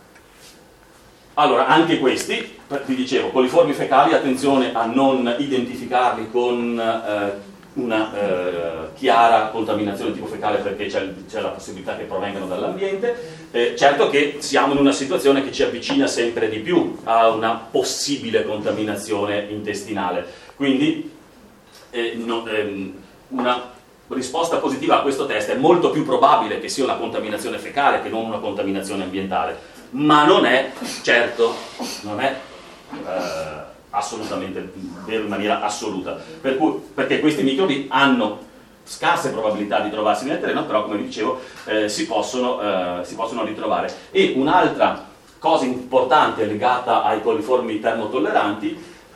allora, anche questi, vi dicevo, coliformi fecali, attenzione a non identificarli con eh, una eh, chiara contaminazione tipo fecale, perché c'è, c'è la possibilità che provengano dall'ambiente. Eh, certo che siamo in una situazione che ci avvicina sempre di più a una possibile contaminazione intestinale, quindi eh, no, ehm, una risposta positiva a questo test è molto più probabile che sia una contaminazione fecale che non una contaminazione ambientale, ma non è, certo, non è eh, assolutamente vero in maniera assoluta, per cui, perché questi microbi hanno scarse probabilità di trovarsi nel terreno, però come vi dicevo eh, si, possono, eh, si possono ritrovare. E un'altra cosa importante legata ai coliformi termotolleranti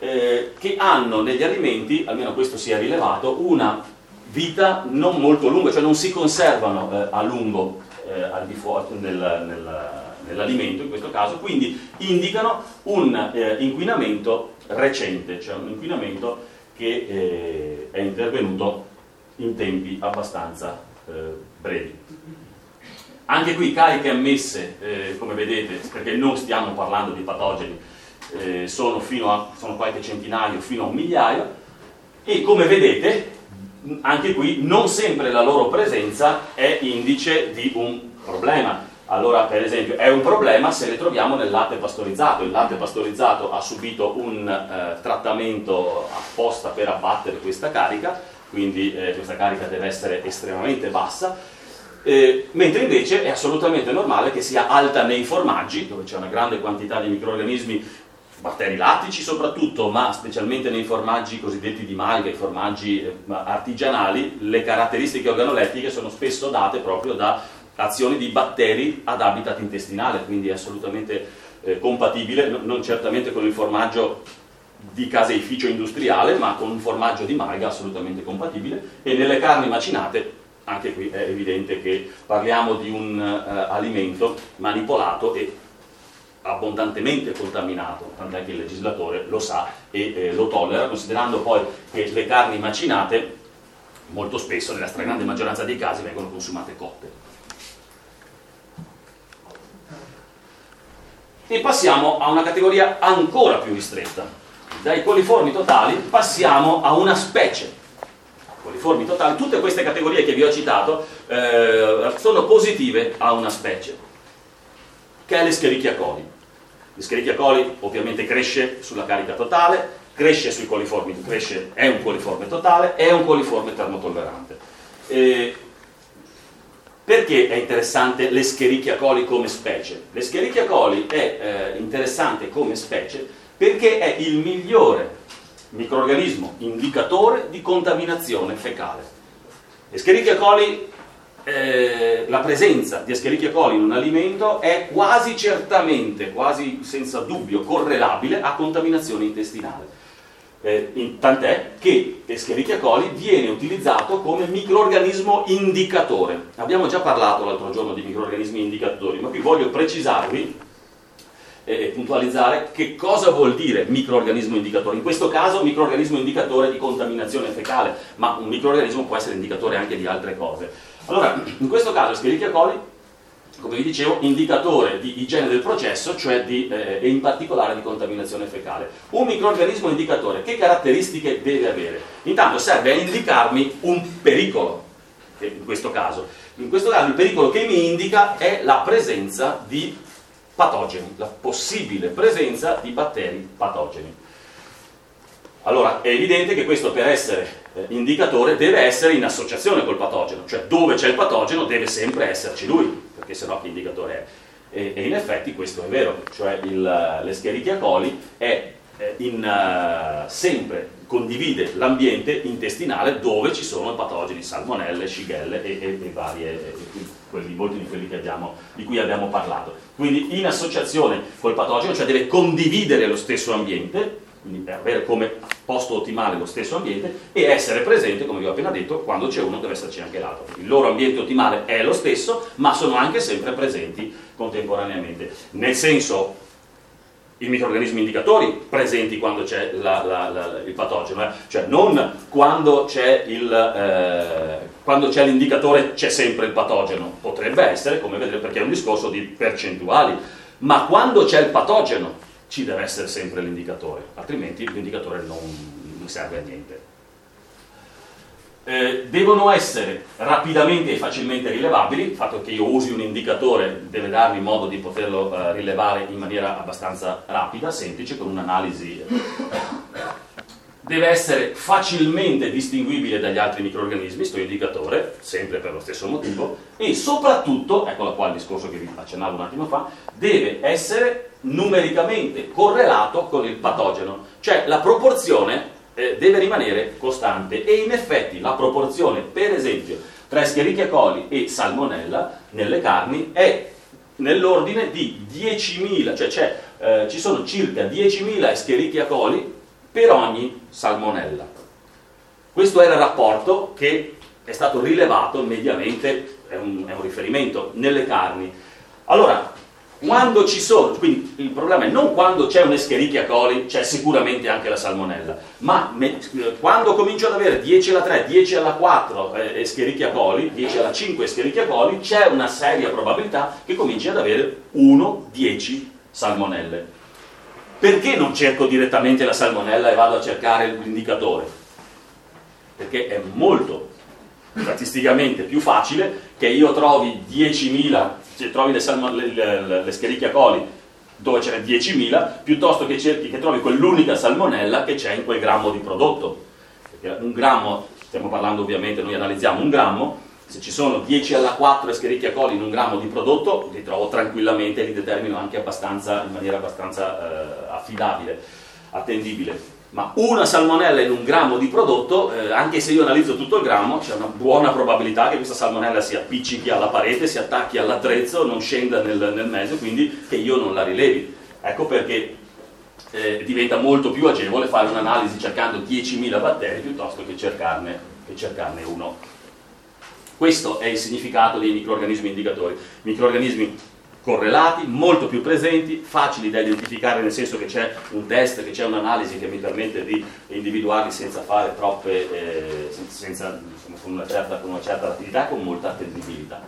eh, che hanno negli alimenti, almeno questo si è rilevato, una vita non molto lunga, cioè non si conservano eh, a lungo eh, al di fuori nel, nel, nell'alimento in questo caso, quindi indicano un eh, inquinamento recente, cioè un inquinamento che eh, è intervenuto in tempi abbastanza eh, brevi. Anche qui cariche ammesse, eh, come vedete, perché non stiamo parlando di patogeni, eh, sono, fino a, sono qualche centinaio fino a un migliaio, e come vedete anche qui non sempre la loro presenza è indice di un problema. Allora, per esempio, è un problema se le troviamo nel latte pastorizzato. Il latte pastorizzato ha subito un eh, trattamento apposta per abbattere questa carica, quindi eh, questa carica deve essere estremamente bassa, eh, mentre invece è assolutamente normale che sia alta nei formaggi, dove c'è una grande quantità di microrganismi, batteri lattici soprattutto, ma specialmente nei formaggi cosiddetti di malga, i formaggi artigianali. Le caratteristiche organolettiche sono spesso date proprio da azioni di batteri ad habitat intestinale, quindi è assolutamente eh, compatibile, no, non certamente con il formaggio di caseificio industriale, ma con un formaggio di malga assolutamente compatibile. E nelle carni macinate, anche qui è evidente che parliamo di un uh, alimento manipolato e abbondantemente contaminato, tant'è che il legislatore lo sa e eh, lo tollera, considerando poi che le carni macinate molto spesso, nella stragrande maggioranza dei casi, vengono consumate cotte. E passiamo a una categoria ancora più ristretta. Dai coliformi totali passiamo a una specie. Coliformi totali, tutte queste categorie che vi ho citato eh, sono positive a una specie, che è l'Escherichia coli. L'Escherichia coli ovviamente cresce sulla carica totale, cresce sui coliformi, cresce, è un coliforme totale, è un coliforme termotollerante. Eh, perché è interessante l'Escherichia coli come specie? L'Escherichia coli è eh, interessante come specie perché è il migliore microrganismo indicatore di contaminazione fecale. Escherichia coli Eh, la presenza di Escherichia coli in un alimento è quasi certamente, quasi senza dubbio, correlabile a contaminazione intestinale. Eh, in, tant'è che Escherichia coli viene utilizzato come microrganismo indicatore. Abbiamo già parlato l'altro giorno di microrganismi indicatori, ma qui voglio precisarvi e eh, puntualizzare che cosa vuol dire microrganismo indicatore. In questo caso microrganismo indicatore di contaminazione fecale, ma un microrganismo può essere indicatore anche di altre cose. Allora, in questo caso Escherichia coli, come vi dicevo, indicatore di igiene del processo, cioè di, eh, e in particolare di contaminazione fecale. Un microrganismo indicatore che caratteristiche deve avere? Intanto serve a indicarmi un pericolo, in questo caso. In questo caso il pericolo che mi indica è la presenza di patogeni, la possibile presenza di batteri patogeni. Allora, è evidente che questo, per essere eh, indicatore, deve essere in associazione col patogeno, cioè dove c'è il patogeno deve sempre esserci lui, perché sennò che indicatore è? E, e in effetti questo è vero, cioè l'Escherichia coli è eh, in, uh, sempre condivide l'ambiente intestinale dove ci sono patogeni, salmonelle, shigelle e, e, e varie, e, quelli, molti di quelli che abbiamo, di cui abbiamo parlato. Quindi in associazione col patogeno, cioè deve condividere lo stesso ambiente, quindi per avere come posto ottimale lo stesso ambiente, e essere presente, come vi ho appena detto, quando c'è uno deve esserci anche l'altro. Il loro ambiente ottimale è lo stesso, ma sono anche sempre presenti contemporaneamente. Nel senso, i microrganismi indicatori presenti quando c'è la, la, la, il patogeno, eh? Cioè non quando c'è il, eh, quando c'è l'indicatore c'è sempre il patogeno, potrebbe essere, come vedrete, perché è un discorso di percentuali, ma quando c'è il patogeno ci deve essere sempre l'indicatore, altrimenti l'indicatore non, non serve a niente. Eh, devono essere rapidamente e facilmente rilevabili. Il fatto che io usi un indicatore deve darmi modo di poterlo eh, rilevare in maniera abbastanza rapida, semplice, con un'analisi. Deve essere facilmente distinguibile dagli altri microrganismi, sto indicatore, sempre per lo stesso motivo, e soprattutto, eccola qua il discorso che vi accennavo un attimo fa, deve essere numericamente correlato con il patogeno, cioè la proporzione eh, deve rimanere costante, e in effetti la proporzione, per esempio, tra Escherichia coli e Salmonella nelle carni è nell'ordine di diecimila, cioè c'è, eh, ci sono circa diecimila Escherichia coli per ogni salmonella. Questo era il rapporto che è stato rilevato mediamente, è un, è un riferimento, nelle carni. Allora, quando ci sono, quindi il problema è non quando c'è un Escherichia coli, c'è sicuramente anche la salmonella, ma me, quando comincio ad avere dieci alla tre, dieci alla quattro eh, Escherichia coli, dieci alla cinque Escherichia coli, c'è una seria probabilità che cominci ad avere uno, dieci salmonelle. Perché non cerco direttamente la salmonella e vado a cercare l'indicatore? Perché è molto statisticamente più facile che io trovi diecimila, cioè trovi le, salmo, le, le, le Escherichia coli dove ce n'è diecimila, piuttosto che cerchi che trovi quell'unica salmonella che c'è in quel grammo di prodotto. Perché un grammo, stiamo parlando ovviamente, noi analizziamo un grammo, se ci sono dieci alla quattro Escherichia coli in un grammo di prodotto, li trovo tranquillamente e li determino anche abbastanza, in maniera abbastanza eh, affidabile, attendibile. Ma una salmonella in un grammo di prodotto, eh, anche se io analizzo tutto il grammo, c'è una buona probabilità che questa salmonella si appiccichi alla parete, si attacchi all'attrezzo, non scenda nel, nel mezzo, quindi che io non la rilevi. Ecco perché eh, diventa molto più agevole fare un'analisi cercando diecimila batteri piuttosto che cercarne, che cercarne uno. Questo è il significato dei microrganismi indicatori. Microrganismi correlati, molto più presenti, facili da identificare, nel senso che c'è un test, che c'è un'analisi che mi permette di individuarli senza fare troppe, eh, senza, insomma, con, una certa, con una certa attività e con molta attendibilità.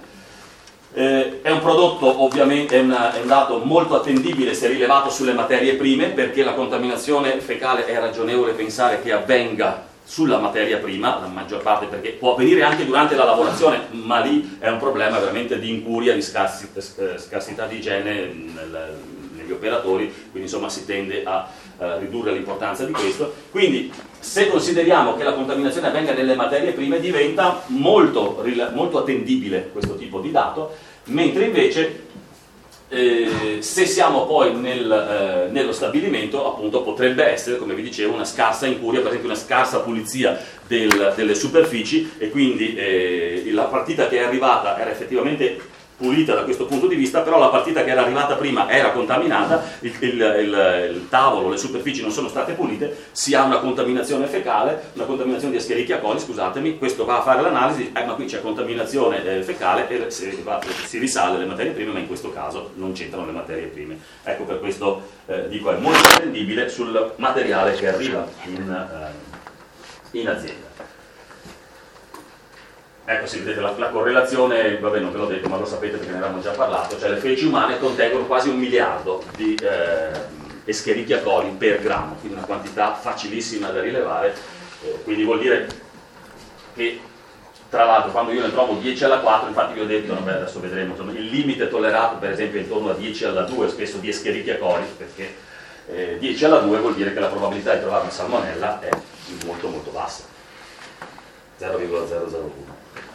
Eh, è un prodotto, ovviamente, è, una, è un dato molto attendibile se rilevato sulle materie prime, perché la contaminazione fecale è ragionevole pensare che avvenga sulla materia prima, la maggior parte, perché può avvenire anche durante la lavorazione, ma lì è un problema veramente di incuria, di scarsi, scarsità di igiene nel, negli operatori, quindi insomma si tende a uh, ridurre l'importanza di questo. Quindi se consideriamo che la contaminazione avvenga nelle materie prime diventa molto, molto attendibile questo tipo di dato, mentre invece Eh, se siamo poi nel, eh, nello stabilimento, appunto, potrebbe essere, come vi dicevo, una scarsa incuria, per esempio una scarsa pulizia del, delle superfici, e quindi eh, la partita che è arrivata era effettivamente pulita da questo punto di vista, però la partita che era arrivata prima era contaminata, il, il, il, il tavolo, le superfici non sono state pulite, si ha una contaminazione fecale, una contaminazione di Escherichia coli, scusatemi, questo va a fare l'analisi, eh, ma qui c'è contaminazione eh, fecale e si, va, si risale le materie prime, ma in questo caso non c'entrano le materie prime. Ecco, per questo eh, dico è molto attendibile sul materiale che arriva in, eh, in azienda. Ecco, sì, vedete la, la correlazione, vabbè, non ve l'ho detto, ma lo sapete perché ne avevamo già parlato, cioè le feci umane contengono quasi un miliardo di eh, Escherichia coli per grammo, quindi una quantità facilissima da rilevare, eh, quindi vuol dire che, tra l'altro, quando io ne trovo dieci alla quattro, infatti vi ho detto, vabbè, adesso vedremo, insomma, il limite tollerato per esempio è intorno a dieci alla due, spesso di Escherichia coli, perché eh, dieci alla due vuol dire che la probabilità di trovare una salmonella è molto molto bassa, zero virgola zero zero uno.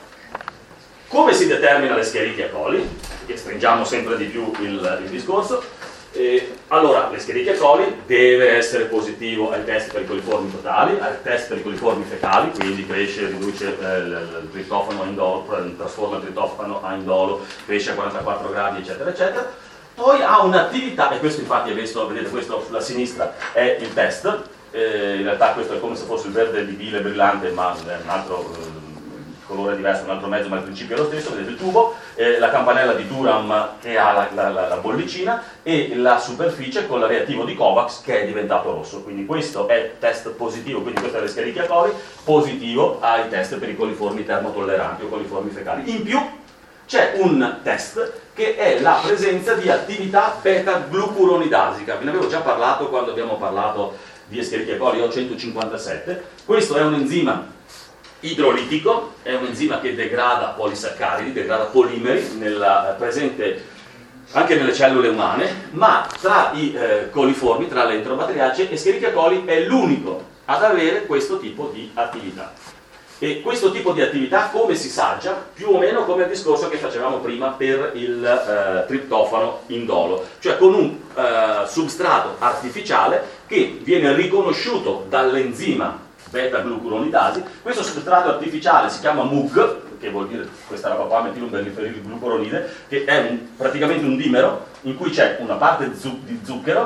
Come si determina l'Escherichia coli? Perché stringiamo sempre di più il, il discorso. Eh, allora, l'Escherichia coli deve essere positivo ai test per i coliformi totali, ai test per i coliformi fecali, quindi cresce, riduce eh, il, il tritofano a indolo, trasforma il tritofano a indolo, cresce a quarantaquattro gradi, eccetera, eccetera. Poi ha un'attività, e questo infatti è visto, vedete, questo sulla sinistra è il test, eh, in realtà questo è come se fosse il verde di bile brillante, ma è un altro eh, colore diverso, un altro mezzo, ma il principio è lo stesso. Vedete il tubo, eh, la campanella di Durham che ha la, la, la, la bollicina e la superficie con il reattivo di Kovacs che è diventato rosso. Quindi questo è test positivo, quindi questo è l'Escherichia coli, positivo ai test per i coliformi termotolleranti o coliformi fecali. In più c'è un test che è la presenza di attività beta-glucuronidasica. Ve ne avevo già parlato quando abbiamo parlato di Escherichia coli O centocinquantasette. Questo è un enzima idrolitico, è un enzima che degrada polisaccaridi, degrada polimeri, nella, presente anche nelle cellule umane, ma tra i eh, coliformi, tra le enterobatteriacee, Escherichia coli è l'unico ad avere questo tipo di attività. E questo tipo di attività come si saggia? Più o meno come il discorso che facevamo prima per il eh, triptofano indolo, cioè con un eh, substrato artificiale che viene riconosciuto dall'enzima beta-glucuronidasi. Questo substrato artificiale si chiama M U G, che vuol dire questa roba qua, metilumberifenilglucuronide, che è un, praticamente un dimero in cui c'è una parte zu- di zucchero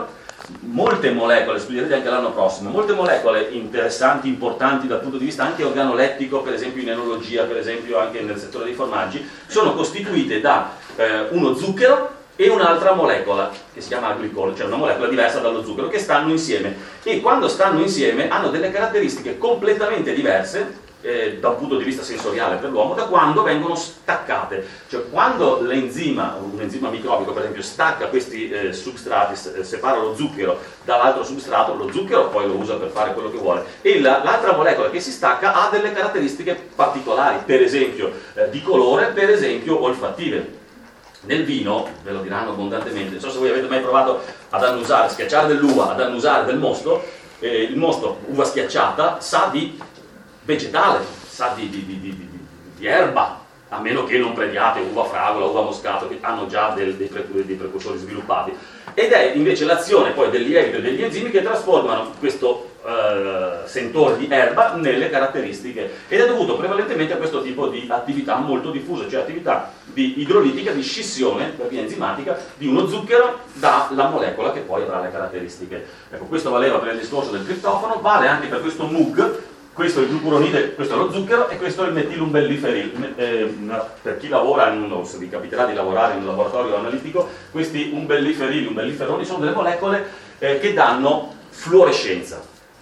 molte molecole, studierete anche l'anno prossimo, molte molecole interessanti, importanti dal punto di vista anche organolettico, per esempio in enologia, per esempio anche nel settore dei formaggi, sono costituite da eh, uno zucchero e un'altra molecola che si chiama glicol, cioè una molecola diversa dallo zucchero, che stanno insieme, e quando stanno insieme hanno delle caratteristiche completamente diverse eh, da un punto di vista sensoriale per l'uomo da quando vengono staccate. Cioè quando l'enzima, un enzima microbico per esempio, stacca questi eh, substrati, eh, separa lo zucchero dall'altro substrato, lo zucchero poi lo usa per fare quello che vuole, e la, l'altra molecola che si stacca ha delle caratteristiche particolari, per esempio eh, di colore, per esempio olfattive. Nel vino, ve lo diranno abbondantemente, non so se voi avete mai provato ad annusare, schiacciare dell'uva, ad annusare del mosto, eh, il mosto, uva schiacciata, sa di vegetale, sa di, di, di, di, di erba, a meno che non prendiate uva fragola, uva moscato, che hanno già del, dei, pre, dei precursori sviluppati. Ed è invece l'azione poi del lievito e degli enzimi che trasformano questo eh, sentore di erba nelle caratteristiche, ed è dovuto prevalentemente a questo tipo di attività molto diffusa, cioè attività di idrolitica, di scissione per via enzimatica di uno zucchero dalla molecola che poi avrà le caratteristiche. Ecco, questo valeva per il discorso del triptofano, vale anche per questo M U G. Questo è il glucuronide, questo è lo zucchero, e questo è il metilumbenliferil. Eh, per chi lavora, in uno, se vi capiterà di lavorare in un laboratorio analitico, questi umbelliferili, umbelliferoni sono delle molecole eh, che danno fluorescenza.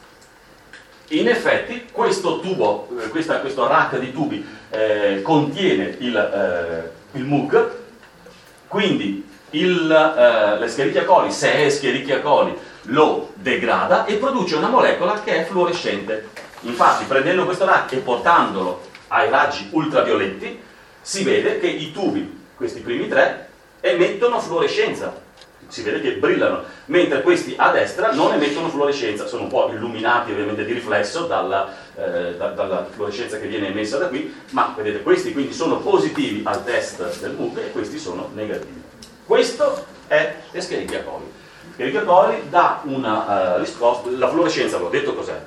In effetti questo tubo, eh, questa, questo rack di tubi eh, contiene il, eh, il M U G, quindi il, eh, l'Escherichia coli, se è Escherichia coli, lo degrada e produce una molecola che è fluorescente. Infatti, prendendo questo rack e portandolo ai raggi ultravioletti, si vede che i tubi, questi primi tre, emettono fluorescenza, si vede che brillano, mentre questi a destra non emettono fluorescenza, sono un po' illuminati ovviamente di riflesso dalla, eh, da, dalla fluorescenza che viene emessa da qui, ma vedete, questi quindi sono positivi al test del M U G e questi sono negativi. Questo è Escherichia coli. Escherichia coli dà una uh, risposta. La fluorescenza, l'ho detto cos'è?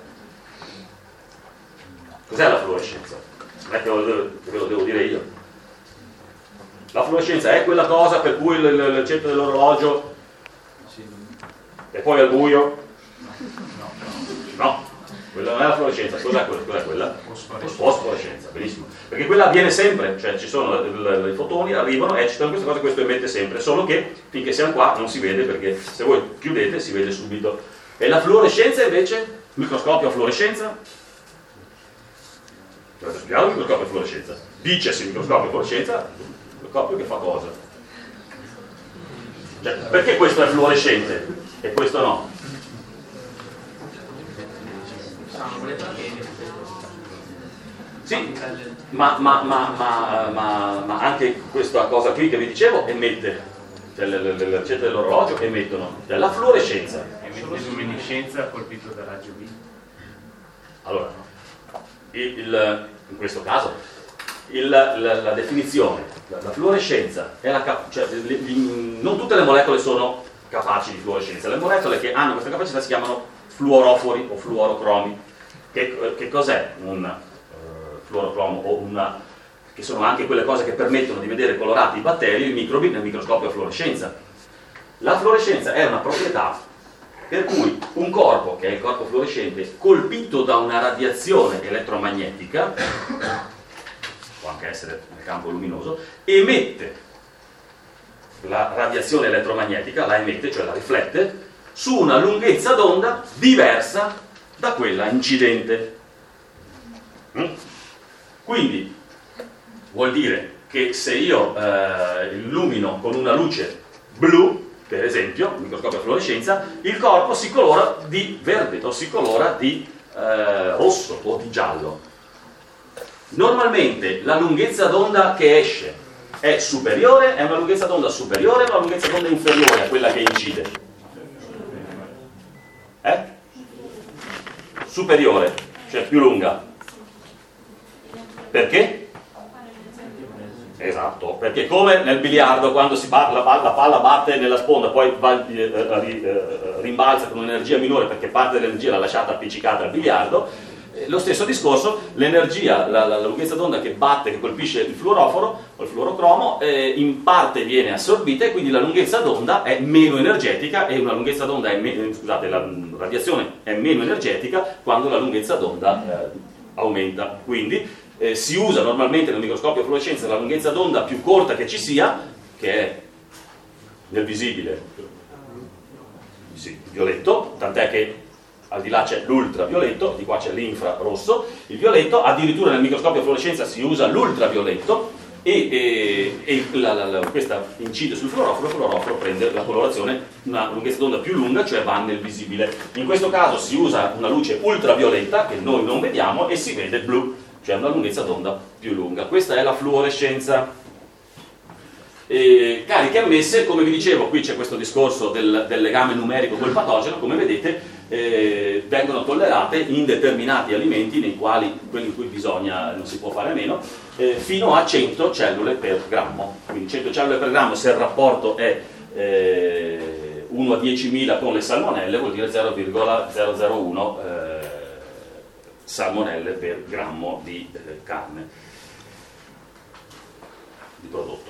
Cos'è la fluorescenza? Non è che ve lo devo dire io. La fluorescenza è quella cosa per cui il, il, il centro dell'orologio e poi al buio? No, no, quella non è la fluorescenza. Cos'è quella? Cos'è quella? Fosforescenza, benissimo. Perché quella avviene sempre, cioè ci sono i fotoni, arrivano, eccitano queste cose, questo emette sempre, solo che finché siamo qua non si vede, perché se voi chiudete si vede subito. E la fluorescenza invece, microscopio a fluorescenza? Avete studiato il microscopio a fluorescenza? Dicesi il microscopio a fluorescenza, il microscopio che fa cosa? Cioè, perché questo è fluorescente e questo no? Sì, ma, ma, ma, ma, ma, ma anche questa cosa qui che vi dicevo emette, cioè le, le, le ricette dell'orologio emettono, cioè la fluorescenza. Emette luminescenza colpito da raggio B. Allora, il, il, in questo caso il, la, la definizione, la, la fluorescenza è la, cioè, le, le, non tutte le molecole sono capaci di fluorescenza, le molecole che hanno questa capacità si chiamano fluorofori o fluorocromi. Che, che cos'è un uh, fluorocromo o una, che sono anche quelle cose che permettono di vedere colorati i batteri, i microbi nel microscopio a fluorescenza. La fluorescenza è una proprietà per cui un corpo, che è il corpo fluorescente, colpito da una radiazione elettromagnetica, può anche essere nel campo luminoso, emette la radiazione elettromagnetica, la emette, cioè la riflette, su una lunghezza d'onda diversa da quella incidente. Quindi vuol dire che se io eh, illumino con una luce blu, per esempio, microscopio a fluorescenza, il corpo si colora di verde o si colora di eh, rosso o di giallo. Normalmente la lunghezza d'onda che esce è superiore, è una lunghezza d'onda superiore o una lunghezza d'onda inferiore a quella che incide? Eh? Superiore, cioè più lunga. Perché? Esatto, perché come nel biliardo, quando si batte, la, palla, la palla batte nella sponda, poi va, eh, eh, rimbalza con un'energia minore perché parte dell'energia l'ha lasciata appiccicata al biliardo, lo stesso discorso, l'energia, la, la, la lunghezza d'onda che batte, che colpisce il fluoroforo o il fluorocromo, eh, in parte viene assorbita e quindi la lunghezza d'onda è meno energetica e una lunghezza d'onda è meno, scusate, la radiazione è meno energetica quando la lunghezza d'onda eh, aumenta. Quindi eh, si usa normalmente nel microscopio a fluorescenza la lunghezza d'onda più corta che ci sia, che è nel visibile sì, violetto, tant'è che al di là c'è l'ultravioletto, di qua c'è l'infrarosso, il violetto, addirittura nel microscopio a fluorescenza si usa l'ultravioletto e, e, e la, la, la, questa incide sul fluoroforo, il fluoroforo prende la colorazione, una lunghezza d'onda più lunga, cioè va nel visibile. In questo caso si usa una luce ultravioletta che noi non vediamo e si vede blu, cioè una lunghezza d'onda più lunga. Questa è la fluorescenza. E cariche ammesse, come vi dicevo, qui c'è questo discorso del, del legame numerico col patogeno, come vedete eh, vengono tollerate in determinati alimenti, nei quali quelli in cui bisogna, non si può fare a meno, eh, fino a cento cellule per grammo. Quindi cento cellule per grammo, se il rapporto è eh, uno a diecimila con le salmonelle, vuol dire zero virgola zero zero uno eh, salmonelle per grammo di eh, carne, di prodotto.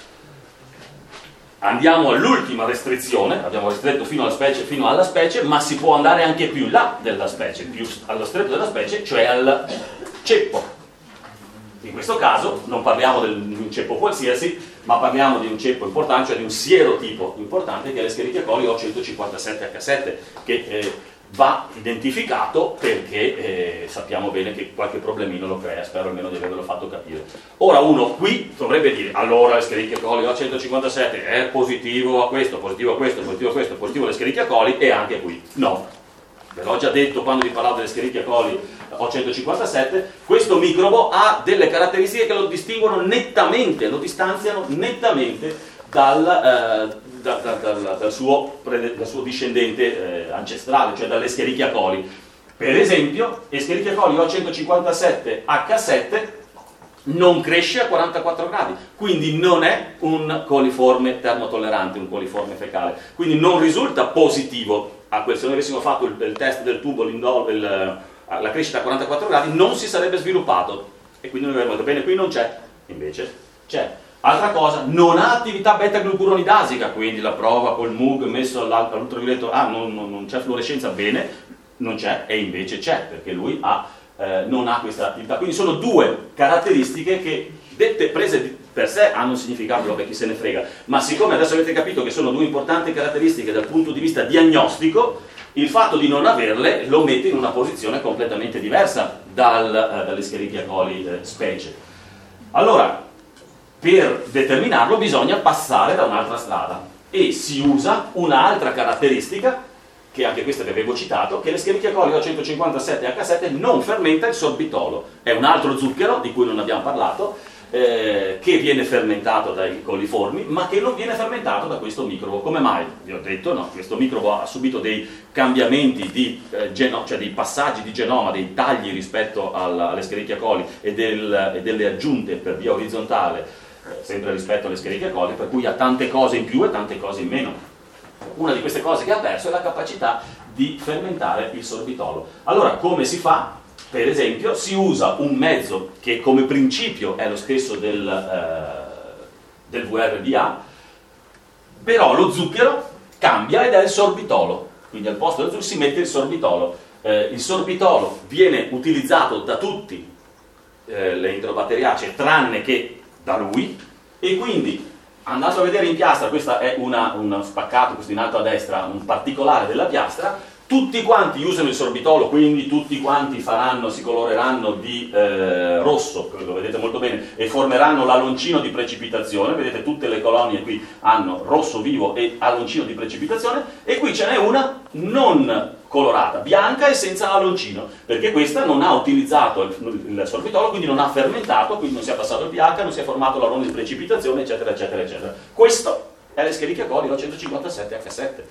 Andiamo all'ultima restrizione, abbiamo ristretto fino alla specie, fino alla specie, ma si può andare anche più in là della specie, più allo stretto della specie, cioè al ceppo. In questo caso non parliamo di un ceppo qualsiasi, ma parliamo di un ceppo importante, cioè di un sierotipo importante che è l'Escherichia coli O centocinquantasette H sette, che eh, va identificato perché eh, sappiamo bene che qualche problemino lo crea, spero almeno di avervelo fatto capire. Ora uno qui dovrebbe dire, allora l'Escherichia coli O centocinquantasette è positivo a questo, positivo a questo, positivo a questo, positivo all'Escherichia coli e anche qui. No, ve l'ho già detto quando vi parlavo dell'Escherichia coli O centocinquantasette, questo microbo ha delle caratteristiche che lo distinguono nettamente, lo distanziano nettamente dal... Eh, Da, da, da, dal, suo, dal suo discendente eh, ancestrale, cioè dall'Escherichia coli. Per esempio, Escherichia coli O centocinquantasette H sette non cresce a quarantaquattro gradi, quindi non è un coliforme termotollerante, un coliforme fecale, quindi non risulta positivo a quel. Se noi avessimo fatto il, il test del tubo, l'indol, il, la crescita a quarantaquattro gradi, non si sarebbe sviluppato e quindi noi avremmo detto bene, qui non c'è, invece c'è. Altra cosa, non ha attività beta-glucuronidasica, quindi la prova col M U G messo all'ultravioletto, ah, non, non, non c'è fluorescenza, bene, non c'è, e invece c'è, perché lui ha, eh, non ha questa attività. Quindi sono due caratteristiche che, dette prese per sé, hanno un significato, vabbè, chi se ne frega, ma siccome adesso avete capito che sono due importanti caratteristiche dal punto di vista diagnostico, il fatto di non averle lo mette in una posizione completamente diversa dal, eh, dall'Escherichia coli eh, specie. Allora, per determinarlo bisogna passare da un'altra strada e si usa un'altra caratteristica, che anche questa vi avevo citato, che l'Escherichia coli O centocinquantasette H sette non fermenta il sorbitolo. È un altro zucchero di cui non abbiamo parlato, eh, che viene fermentato dai coliformi, ma che non viene fermentato da questo microbo. Come mai? Vi ho detto, no, questo microbo ha subito dei cambiamenti di eh, genoma, cioè dei passaggi di genoma, dei tagli rispetto all'Escherichia coli e, del, e delle aggiunte per via orizzontale, sempre rispetto all'Escherichia coli, per cui ha tante cose in più e tante cose in meno. Una di queste cose che ha perso è la capacità di fermentare il sorbitolo. Allora, come si fa? Per esempio, si usa un mezzo che come principio è lo stesso del, eh, del V R D A, però lo zucchero cambia ed è il sorbitolo, quindi al posto del zucchero si mette il sorbitolo. Eh, il sorbitolo viene utilizzato da tutti eh, le enterobatteriacee tranne che da lui, e quindi andando a vedere in piastra, questa è una, uno spaccato, questo in alto a destra, un particolare della piastra, tutti quanti usano il sorbitolo, quindi tutti quanti faranno, si coloreranno di eh, rosso, lo vedete molto bene, e formeranno l'aloncino di precipitazione. Vedete, tutte le colonie qui hanno rosso vivo e aloncino di precipitazione, e qui ce n'è una non colorata, bianca e senza aloncino, perché questa non ha utilizzato il, il sorbitolo, quindi non ha fermentato, quindi non si è passato il pH, non si è formato l'alone di precipitazione, eccetera, eccetera, eccetera. Questo è l'Escherichia coli O centocinquantasette H sette.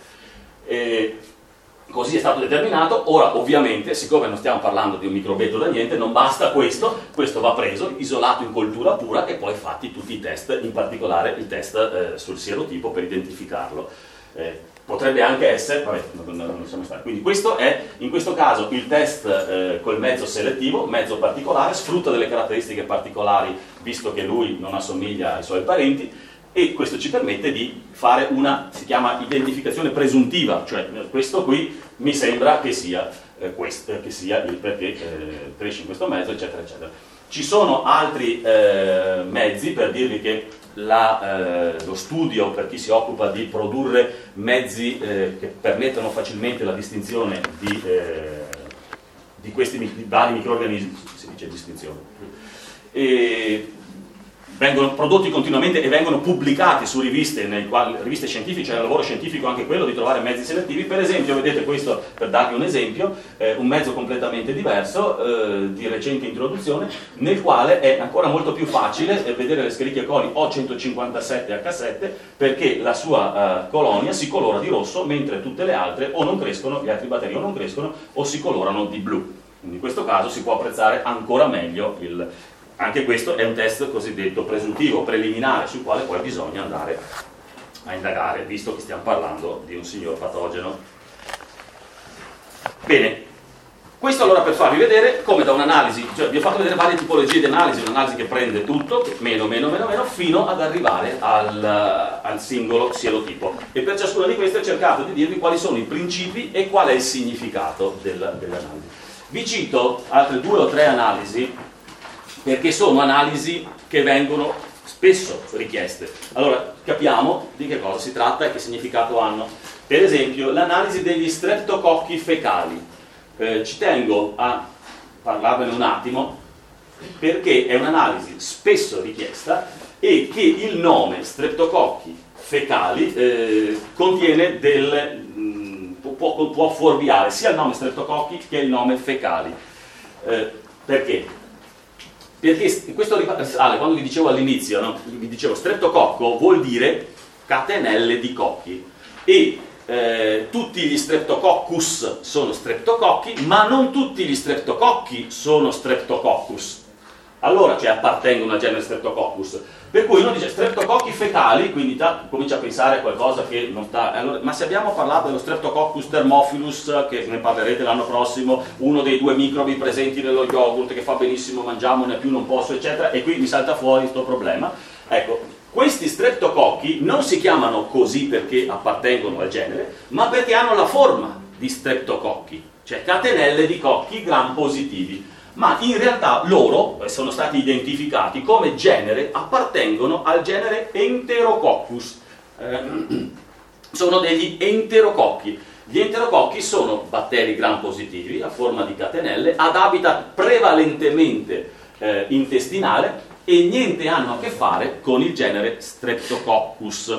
E così è stato determinato. Ora, ovviamente, siccome non stiamo parlando di un microbetto da niente, non basta questo, questo va preso, isolato in coltura pura e poi fatti tutti i test, in particolare il test eh, sul sierotipo per identificarlo. Eh, potrebbe anche essere, vabbè, non, non siamo stati. Quindi questo è, in questo caso, il test eh, col mezzo selettivo, mezzo particolare, sfrutta delle caratteristiche particolari, visto che lui non assomiglia ai suoi parenti, e questo ci permette di fare una, si chiama identificazione presuntiva, cioè questo qui mi sembra che sia, eh, questo, che sia il perché eh, cresce in questo mezzo, eccetera, eccetera. Ci sono altri eh, mezzi per dirvi che La, eh, lo studio per chi si occupa di produrre mezzi eh, che permettano facilmente la distinzione di, eh, di questi di vari microrganismi, si dice distinzione, e vengono prodotti continuamente e vengono pubblicati su riviste, nei quali, riviste scientifiche, è un lavoro scientifico anche quello di trovare mezzi selettivi. Per esempio, vedete questo, per darvi un esempio, eh, un mezzo completamente diverso, eh, di recente introduzione, nel quale è ancora molto più facile eh, vedere le Escherichia coli O centocinquantasette acca sette, perché la sua eh, colonia si colora di rosso, mentre tutte le altre o non crescono, gli altri batteri o non crescono, o si colorano di blu. Quindi in questo caso si può apprezzare ancora meglio il... Anche questo è un test cosiddetto presuntivo, preliminare, sul quale poi bisogna andare a indagare, visto che stiamo parlando di un signor patogeno. Bene, questo allora per farvi vedere come da un'analisi, cioè vi ho fatto vedere varie tipologie di analisi, un'analisi che prende tutto, meno, meno, meno, meno, fino ad arrivare al, al singolo sielotipo. E per ciascuna di queste ho cercato di dirvi quali sono i principi e qual è il significato del, dell'analisi. Vi cito altre due o tre analisi, perché sono analisi che vengono spesso richieste. Allora, capiamo di che cosa si tratta e che significato hanno. Per esempio, l'analisi degli streptococchi fecali. Eh, ci tengo a parlarvene un attimo, perché è un'analisi spesso richiesta e che il nome streptococchi fecali eh, contiene del... Mh, può, può fuorviare sia il nome streptococchi che il nome fecali. Eh, perché? Perché questo risale, quando vi dicevo all'inizio, no? vi dicevo streptococco vuol dire catenelle di cocchi, e eh, tutti gli streptococcus sono streptococchi, ma non tutti gli streptococchi sono streptococcus. Allora, cioè appartengono al genere Streptococcus. Per cui uno dice streptococchi fecali, quindi ta, comincia a pensare a qualcosa che non sta... Allora, ma se abbiamo parlato dello Streptococcus thermophilus, che ne parlerete l'anno prossimo, uno dei due microbi presenti nello yogurt, che fa benissimo, mangiamo, ne più non posso, eccetera, e qui mi salta fuori questo problema. Ecco, questi streptococchi non si chiamano così perché appartengono al genere, ma perché hanno la forma di streptococchi, cioè catenelle di cocchi gram positivi. Ma in realtà loro sono stati identificati come genere, appartengono al genere Enterococcus. Eh, sono degli enterococchi. Gli enterococchi sono batteri gram positivi a forma di catenelle, ad habitat prevalentemente eh, intestinale, e niente hanno a che fare con il genere Streptococcus.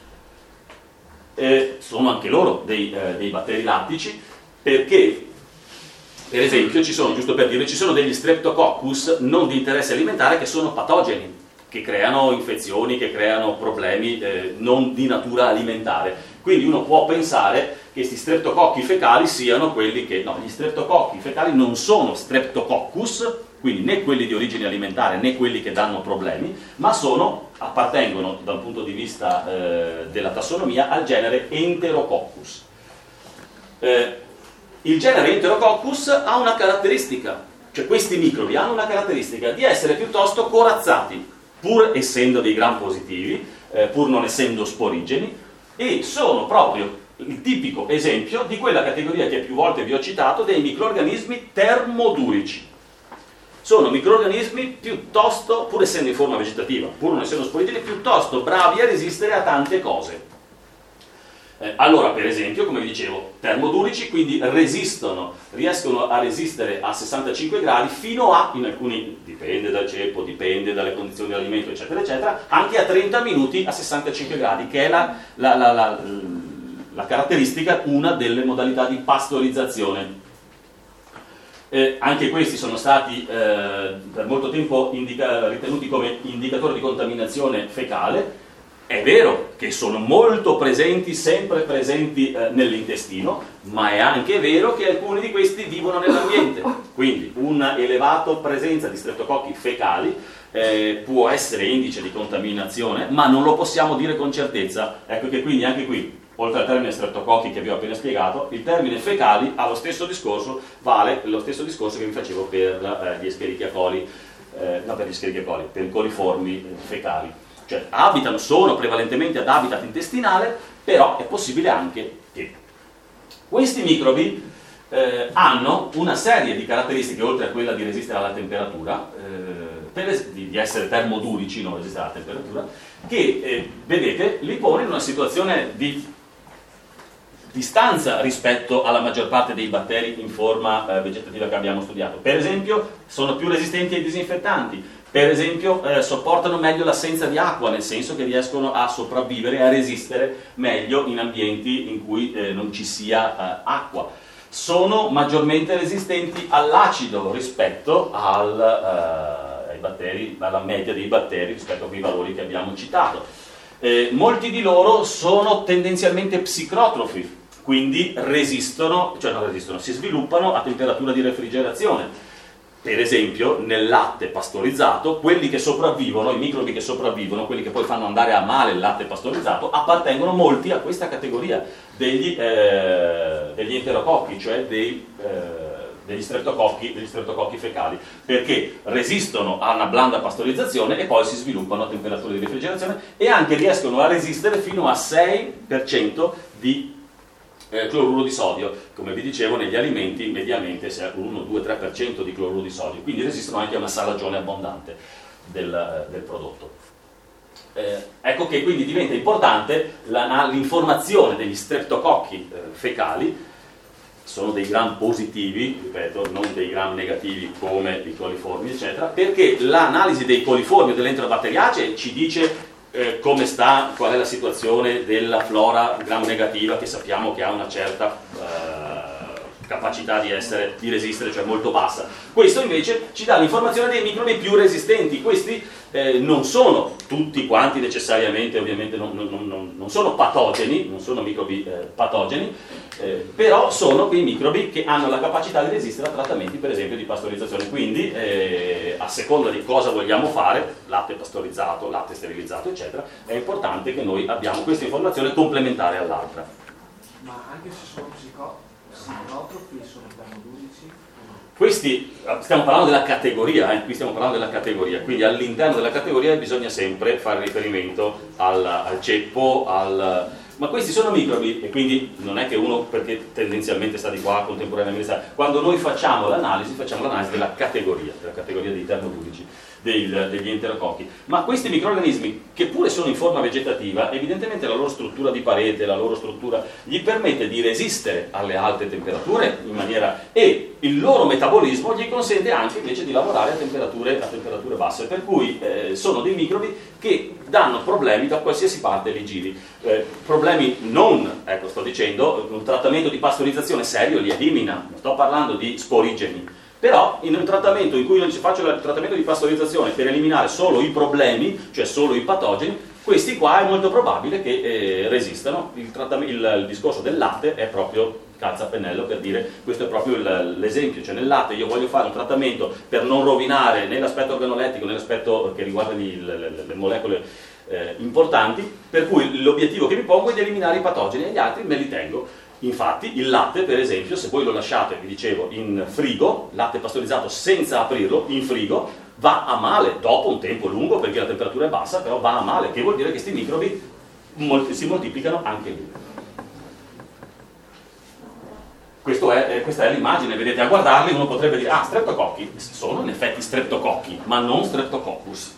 Eh, sono anche loro dei, eh, dei batteri lattici, perché per esempio ci sono, giusto per dire, ci sono degli Streptococcus non di interesse alimentare che sono patogeni, che creano infezioni, che creano problemi eh, non di natura alimentare. Quindi uno può pensare che questi streptococchi fecali siano quelli che... No, gli streptococchi fecali non sono Streptococcus, quindi né quelli di origine alimentare né quelli che danno problemi, ma sono, appartengono dal punto di vista eh, della tassonomia al genere Enterococcus. Eh, Il genere Enterococcus ha una caratteristica, cioè questi microbi hanno una caratteristica di essere piuttosto corazzati, pur essendo dei gram positivi, eh, pur non essendo sporigeni, e sono proprio il tipico esempio di quella categoria che più volte vi ho citato dei microrganismi termodurici. Sono microrganismi piuttosto, pur essendo in forma vegetativa, pur non essendo sporigeni, piuttosto bravi a resistere a tante cose. Eh, allora, per esempio, come vi dicevo, termodurici, quindi resistono, riescono a resistere a sessantacinque gradi fino a, in alcuni, dipende dal ceppo, dipende dalle condizioni dell'alimento, eccetera, eccetera, anche a trenta minuti a sessantacinque gradi, che è la, la, la, la, la caratteristica, una delle modalità di pastorizzazione. Eh, anche questi sono stati eh, per molto tempo indica- ritenuti come indicatori di contaminazione fecale. È vero che sono molto presenti, sempre presenti eh, nell'intestino, ma è anche vero che alcuni di questi vivono nell'ambiente. Quindi una elevata presenza di streptococchi fecali eh, può essere indice di contaminazione, ma non lo possiamo dire con certezza. Ecco che quindi anche qui oltre al termine streptococchi che vi ho appena spiegato, il termine fecali ha lo stesso discorso, vale lo stesso discorso che vi facevo per eh, gli Escherichia coli, eh, no per gli Escherichia coli, per i coliformi eh, fecali. Cioè abitano, sono prevalentemente ad habitat intestinale, però è possibile anche che questi microbi eh, hanno una serie di caratteristiche, oltre a quella di resistere alla temperatura, eh, per es- di, di essere termodurici, non resistere alla temperatura, che, eh, vedete, li pone in una situazione di distanza rispetto alla maggior parte dei batteri in forma eh, vegetativa che abbiamo studiato. Per esempio, sono più resistenti ai disinfettanti. Per esempio, eh, sopportano meglio l'assenza di acqua, nel senso che riescono a sopravvivere e a resistere meglio in ambienti in cui eh, non ci sia eh, acqua. Sono maggiormente resistenti all'acido rispetto al, eh, ai batteri, alla media dei batteri rispetto a quei valori che abbiamo citato. Eh, molti di loro sono tendenzialmente psicrotrofi, quindi resistono, cioè non resistono, si sviluppano a temperatura di refrigerazione. Per esempio, nel latte pastorizzato, quelli che sopravvivono, i microbi che sopravvivono, quelli che poi fanno andare a male il latte pastorizzato, appartengono molti a questa categoria degli, eh, degli enterococchi, cioè dei, eh, degli streptococchi, degli streptococchi fecali, perché resistono a una blanda pastorizzazione e poi si sviluppano a temperatura di refrigerazione e anche riescono a resistere fino a sei per cento di Eh, cloruro di sodio. Come vi dicevo, negli alimenti mediamente si ha uno, due, tre per cento di cloruro di sodio, quindi resistono anche a una salagione abbondante del, del prodotto. Eh, ecco che quindi diventa importante la, l'informazione degli streptococchi eh, fecali. Sono dei gram positivi, ripeto, non dei gram negativi come i coliformi, eccetera, perché l'analisi dei coliformi o dell'enterobatteriace ci dice Eh, come sta, qual è la situazione della flora gram negativa, che sappiamo che ha una certa eh, capacità di, essere, di resistere, cioè molto bassa. Questo invece ci dà l'informazione dei microbi più resistenti. Questi eh, non sono tutti quanti necessariamente, ovviamente non, non, non, non sono patogeni, non sono microbi eh, patogeni, eh, però sono quei microbi che hanno la capacità di resistere a trattamenti, per esempio, di pastorizzazione. Quindi eh, a seconda di cosa vogliamo fare, latte pastorizzato, latte sterilizzato, eccetera, è importante che noi abbiamo questa informazione complementare all'altra. Ma anche se sono psico- psicotrofi, sono termodurici? Questi, stiamo parlando della categoria, eh? Qui stiamo parlando della categoria, quindi all'interno della categoria bisogna sempre fare riferimento al, al ceppo, al... ma questi sono microbi e quindi non è che uno, perché tendenzialmente sta di qua contemporaneamente, quando noi facciamo l'analisi, facciamo l'analisi della categoria, della categoria dei termodurici, del, degli enterococchi. Ma questi microrganismi, che pure sono in forma vegetativa, evidentemente la loro struttura di parete, la loro struttura gli permette di resistere alle alte temperature in maniera, e il loro metabolismo gli consente anche invece di lavorare a temperature, a temperature basse, per cui eh, sono dei microbi che danno problemi da qualsiasi parte li giri. Eh, problemi non, ecco sto dicendo, un trattamento di pastorizzazione serio li elimina, non sto parlando di sporigeni. Però in un trattamento in cui non ci faccio il trattamento di pastorizzazione per eliminare solo i problemi, cioè solo i patogeni, questi qua è molto probabile che eh, resistano. Il, il, il discorso del latte è proprio calza a pennello per dire, questo è proprio il, l'esempio, cioè nel latte io voglio fare un trattamento per non rovinare né l'aspetto organolettico né l'aspetto che riguarda le, le, le molecole eh, importanti, per cui l'obiettivo che mi pongo è di eliminare i patogeni e gli altri me li tengo. Infatti il latte, per esempio, se voi lo lasciate, vi dicevo, in frigo, latte pastorizzato senza aprirlo, in frigo, va a male dopo un tempo lungo perché la temperatura è bassa, però va a male, che vuol dire che questi microbi molti, si moltiplicano anche lì. Questo è, eh, questa è l'immagine, vedete, a guardarli uno potrebbe dire, ah, streptococchi, sono in effetti streptococchi, ma non streptococcus.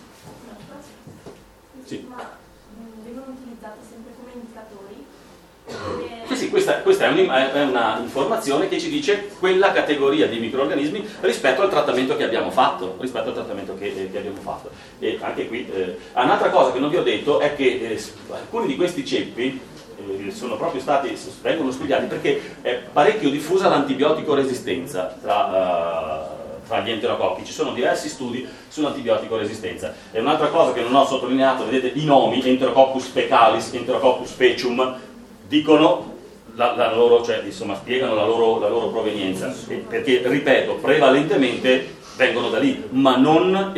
Sì. Ma vengono utilizzati sempre come indicatori? Sì, sì, questa, questa è, un, è una informazione che ci dice quella categoria di microrganismi rispetto al trattamento che abbiamo fatto, rispetto al trattamento che, eh, che abbiamo fatto. E anche qui, eh, un'altra cosa che non vi ho detto è che eh, alcuni di questi ceppi eh, sono proprio stati, vengono studiati perché è parecchio diffusa l'antibiotico resistenza tra... Uh, tra gli enterococchi, ci sono diversi studi sull'antibiotico resistenza. E un'altra cosa che non ho sottolineato, vedete i nomi, Enterococcus fecalis, Enterococcus faecium, dicono la, la loro, cioè insomma spiegano la loro, la loro provenienza, perché ripeto, prevalentemente vengono da lì, ma non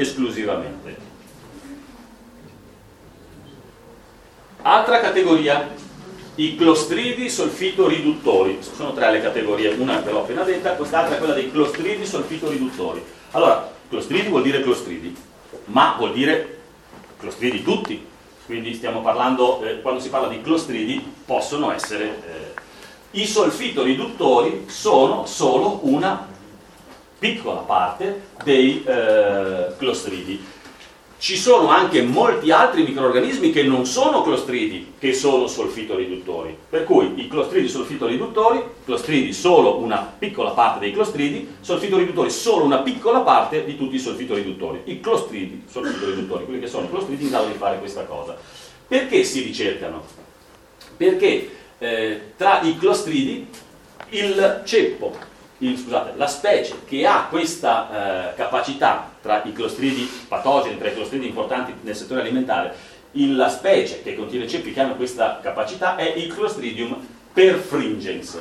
esclusivamente. Altra categoria i clostridi solfito-riduttori. Sono tre le categorie, una ve l'ho appena detta, quest'altra è quella dei clostridi solfito-riduttori. Allora, clostridi vuol dire clostridi, ma vuol dire clostridi tutti, quindi stiamo parlando, eh, quando si parla di clostridi possono essere eh, i solfito-riduttori sono solo una piccola parte dei eh, clostridi. Ci sono anche molti altri microrganismi che non sono clostridi, che sono solfito-riduttori. Per cui i clostridi solfito-riduttori, clostridi solo una piccola parte dei clostridi, solfito-riduttori solo una piccola parte di tutti i solfito-riduttori. I clostridi solfito-riduttori, quelli che sono clostridi in grado di fare questa cosa. Perché si ricercano? Perché eh, tra i clostridi il ceppo, il, scusate, la specie che ha questa eh, capacità tra i clostridi patogeni, tra i clostridi importanti nel settore alimentare, il, la specie che contiene ceppi che hanno questa capacità è il Clostridium perfringens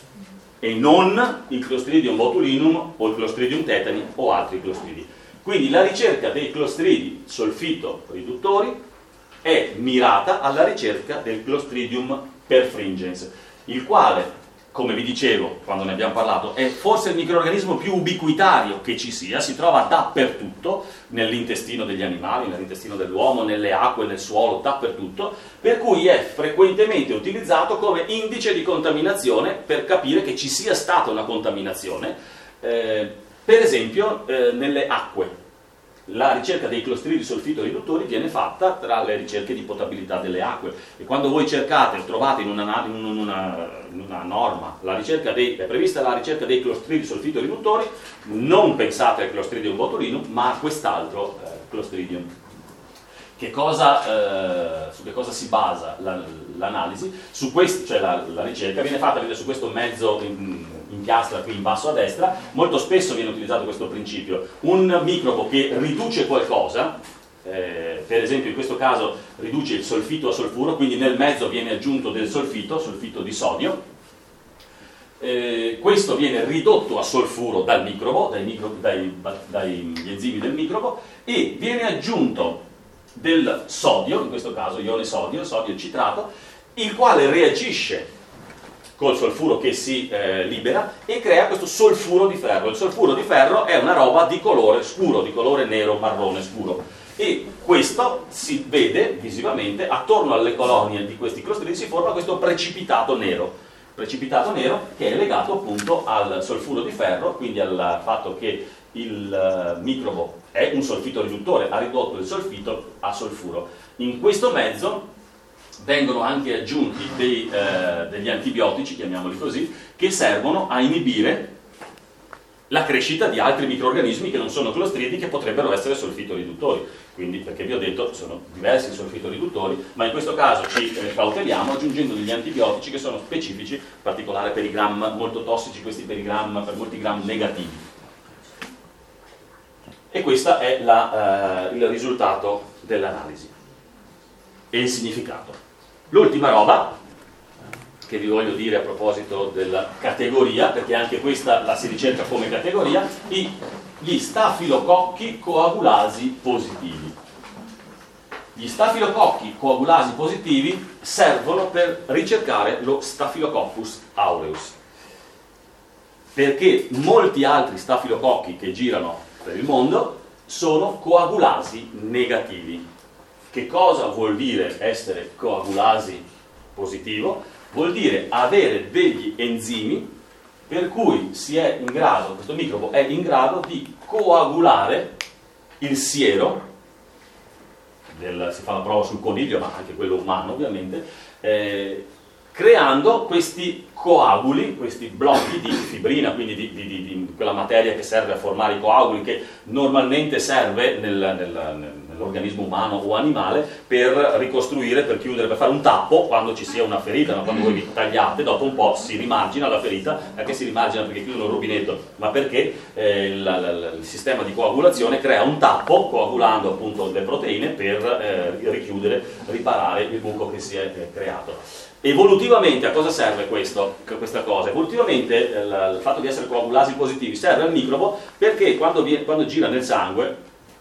e non il Clostridium botulinum o il Clostridium tetani o altri clostridi. Quindi la ricerca dei clostridi solfito-riduttori è mirata alla ricerca del Clostridium perfringens, il quale, come vi dicevo quando ne abbiamo parlato, è forse il microrganismo più ubiquitario che ci sia, si trova dappertutto, nell'intestino degli animali, nell'intestino dell'uomo, nelle acque, nel suolo, dappertutto, per cui è frequentemente utilizzato come indice di contaminazione per capire che ci sia stata una contaminazione, eh, per esempio eh, nelle acque. La ricerca dei clostridi solfito-riduttori viene fatta tra le ricerche di potabilità delle acque e quando voi cercate, trovate in una, in una, in una norma la ricerca dei, è prevista la ricerca dei clostridi solfito-riduttori, non pensate al Clostridium botulinum ma a quest'altro eh, Clostridium. Che cosa, eh, su che cosa si basa la, l'analisi? Su questo, cioè la, la ricerca viene fatta, vedete, su questo mezzo in, in piastra qui in basso a destra, molto spesso viene utilizzato questo principio. Un microbo che riduce qualcosa, eh, per esempio in questo caso riduce il solfito a solfuro, quindi nel mezzo viene aggiunto del solfito, solfito di sodio, eh, questo viene ridotto a solfuro dal microbo, dai, micro, dai, dagli enzimi del microbo, e viene aggiunto del sodio, in questo caso ione sodio, sodio citrato, il quale reagisce col solfuro che si eh, libera e crea questo solfuro di ferro. Il solfuro di ferro è una roba di colore scuro, di colore nero, marrone scuro, e questo si vede visivamente attorno alle colonie di questi clostridi, si forma questo precipitato nero. Precipitato nero che è legato appunto al solfuro di ferro, quindi al fatto che il uh, microbo è un solfito riduttore, ha ridotto il solfito a solfuro. In questo mezzo vengono anche aggiunti dei, eh, degli antibiotici, chiamiamoli così, che servono a inibire la crescita di altri microrganismi che non sono clostridi, che potrebbero essere solfito-riduttori. Quindi, perché vi ho detto, sono diversi solfito-riduttori, ma in questo caso ci eh, cauteliamo aggiungendo degli antibiotici che sono specifici, in particolare per i gram molto tossici, questi per i gram, per molti gram negativi. E questo è la, eh, il risultato dell'analisi e il significato. L'ultima roba che vi voglio dire a proposito della categoria, perché anche questa la si ricerca come categoria, i, gli stafilococchi coagulasi positivi. Gli stafilococchi coagulasi positivi servono per ricercare lo Staphylococcus aureus, perché molti altri stafilococchi che girano per il mondo sono coagulasi negativi. Che cosa vuol dire essere coagulasi positivo? Vuol dire avere degli enzimi per cui si è in grado, questo microbo è in grado di coagulare il siero, del, si fa la prova sul coniglio, ma anche quello umano ovviamente, eh, creando questi coaguli, questi blocchi di fibrina, quindi di, di, di, di quella materia che serve a formare i coaguli, che normalmente serve nel, nel, nell'organismo umano o animale per ricostruire, per chiudere, per fare un tappo quando ci sia una ferita, no? Quando voi vi tagliate, dopo un po' si rimargina la ferita. Perché si rimargina? Perché chiudono il rubinetto, ma perché eh, il, il, il sistema di coagulazione crea un tappo, coagulando appunto le proteine per eh, richiudere, riparare il buco che si è eh, creato. Evolutivamente a cosa serve questo, questa cosa? Evolutivamente eh, il fatto di essere coagulasi positivi serve al microbo perché quando, viene, quando gira nel sangue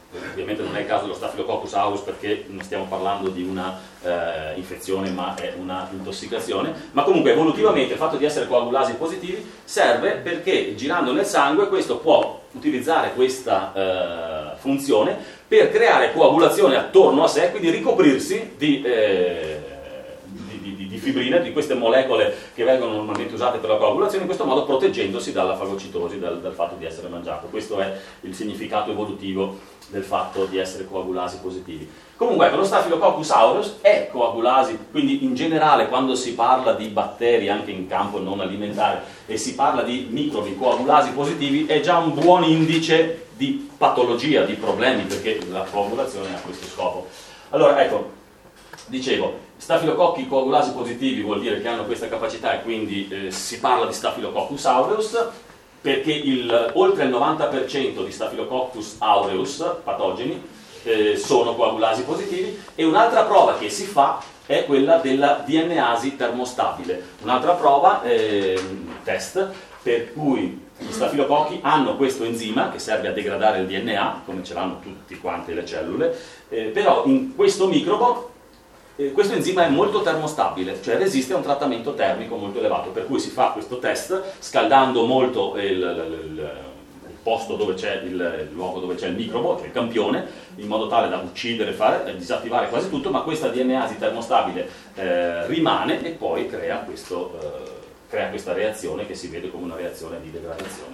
ovviamente non è il caso dello Staphylococcus aureus perché non stiamo parlando di una eh, infezione ma è una intossicazione, ma comunque evolutivamente il fatto di essere coagulasi positivi serve perché girando nel sangue questo può utilizzare questa eh, funzione per creare coagulazione attorno a sé, quindi ricoprirsi di, eh, di, di, di fibrine, di queste molecole che vengono normalmente usate per la coagulazione, in questo modo proteggendosi dalla fagocitosi, dal, dal fatto di essere mangiato. Questo è il significato evolutivo del fatto di essere coagulasi positivi. Comunque ecco, lo Staphylococcus aureus è coagulasi, quindi in generale quando si parla di batteri anche in campo non alimentare e si parla di microbi coagulasi positivi è già un buon indice di patologia, di problemi, perché la coagulazione ha questo scopo. Allora ecco, dicevo, stafilococchi coagulasi positivi vuol dire che hanno questa capacità e quindi eh, si parla di Staphylococcus aureus, perché il, oltre il novanta per cento di Staphylococcus aureus patogeni eh, sono coagulasi positivi, e un'altra prova che si fa è quella della D N asi termostabile, un'altra prova, eh, test, per cui gli stafilococchi hanno questo enzima che serve a degradare il D N A, come ce l'hanno tutte quante le cellule, eh, però in questo microbo Eh, questo enzima è molto termostabile, cioè resiste a un trattamento termico molto elevato, per cui si fa questo test scaldando molto il, il, il, il posto dove c'è il, il luogo dove c'è il microbo, cioè il campione, in modo tale da uccidere, fare, disattivare quasi tutto, ma questa D N asi termostabile eh, rimane e poi crea, questo, eh, crea questa reazione che si vede come una reazione di degradazione.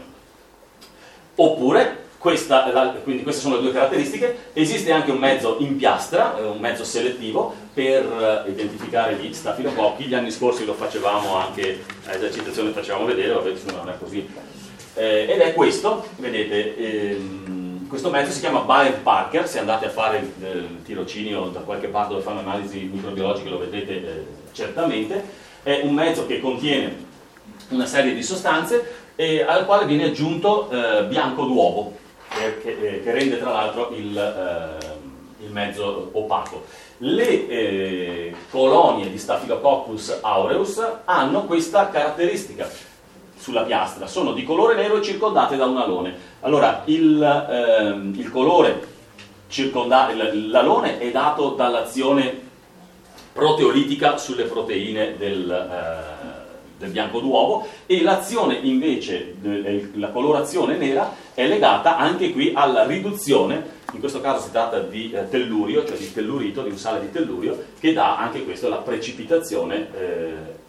Oppure Questa, quindi queste sono le due caratteristiche. Esiste anche un mezzo in piastra, un mezzo selettivo per identificare gli stafilococchi. Gli anni scorsi lo facevamo anche a esercitazione, facevamo vedere, vabbè, non è così. Eh, ed è questo, vedete, ehm, questo mezzo si chiama Bayer-Parker. Se andate a fare il, il tirocinio da qualche parte dove fanno analisi microbiologiche lo vedete eh, certamente. È un mezzo che contiene una serie di sostanze e al quale viene aggiunto eh, bianco d'uovo, Che, che, che rende tra l'altro il, eh, il mezzo opaco. Le eh, colonie di Staphylococcus aureus hanno questa caratteristica sulla piastra, sono di colore nero e circondate da un alone. Allora il, eh, il colore circondato, l'alone è dato dall'azione proteolitica sulle proteine del eh, del bianco d'uovo, e l'azione invece, la colorazione nera, è legata anche qui alla riduzione, in questo caso si tratta di eh, tellurio, cioè di tellurito, di un sale di tellurio, che dà anche questo la precipitazione, eh,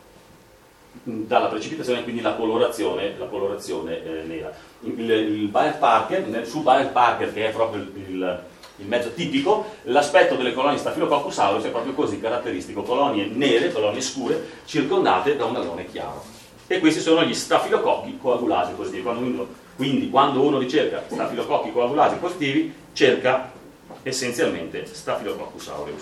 dalla precipitazione quindi la colorazione, la colorazione eh, nera. Il, il Bayer-Parker, su Bayer-Parker, che è proprio il, il il mezzo tipico, l'aspetto delle colonie Staphylococcus aureus è proprio così caratteristico: colonie nere, colonie scure, circondate da un alone chiaro. E questi sono gli stafilococchi coagulasi positivi. Quando uno, quindi quando uno ricerca stafilococchi coagulasi positivi, cerca essenzialmente Staphylococcus aureus.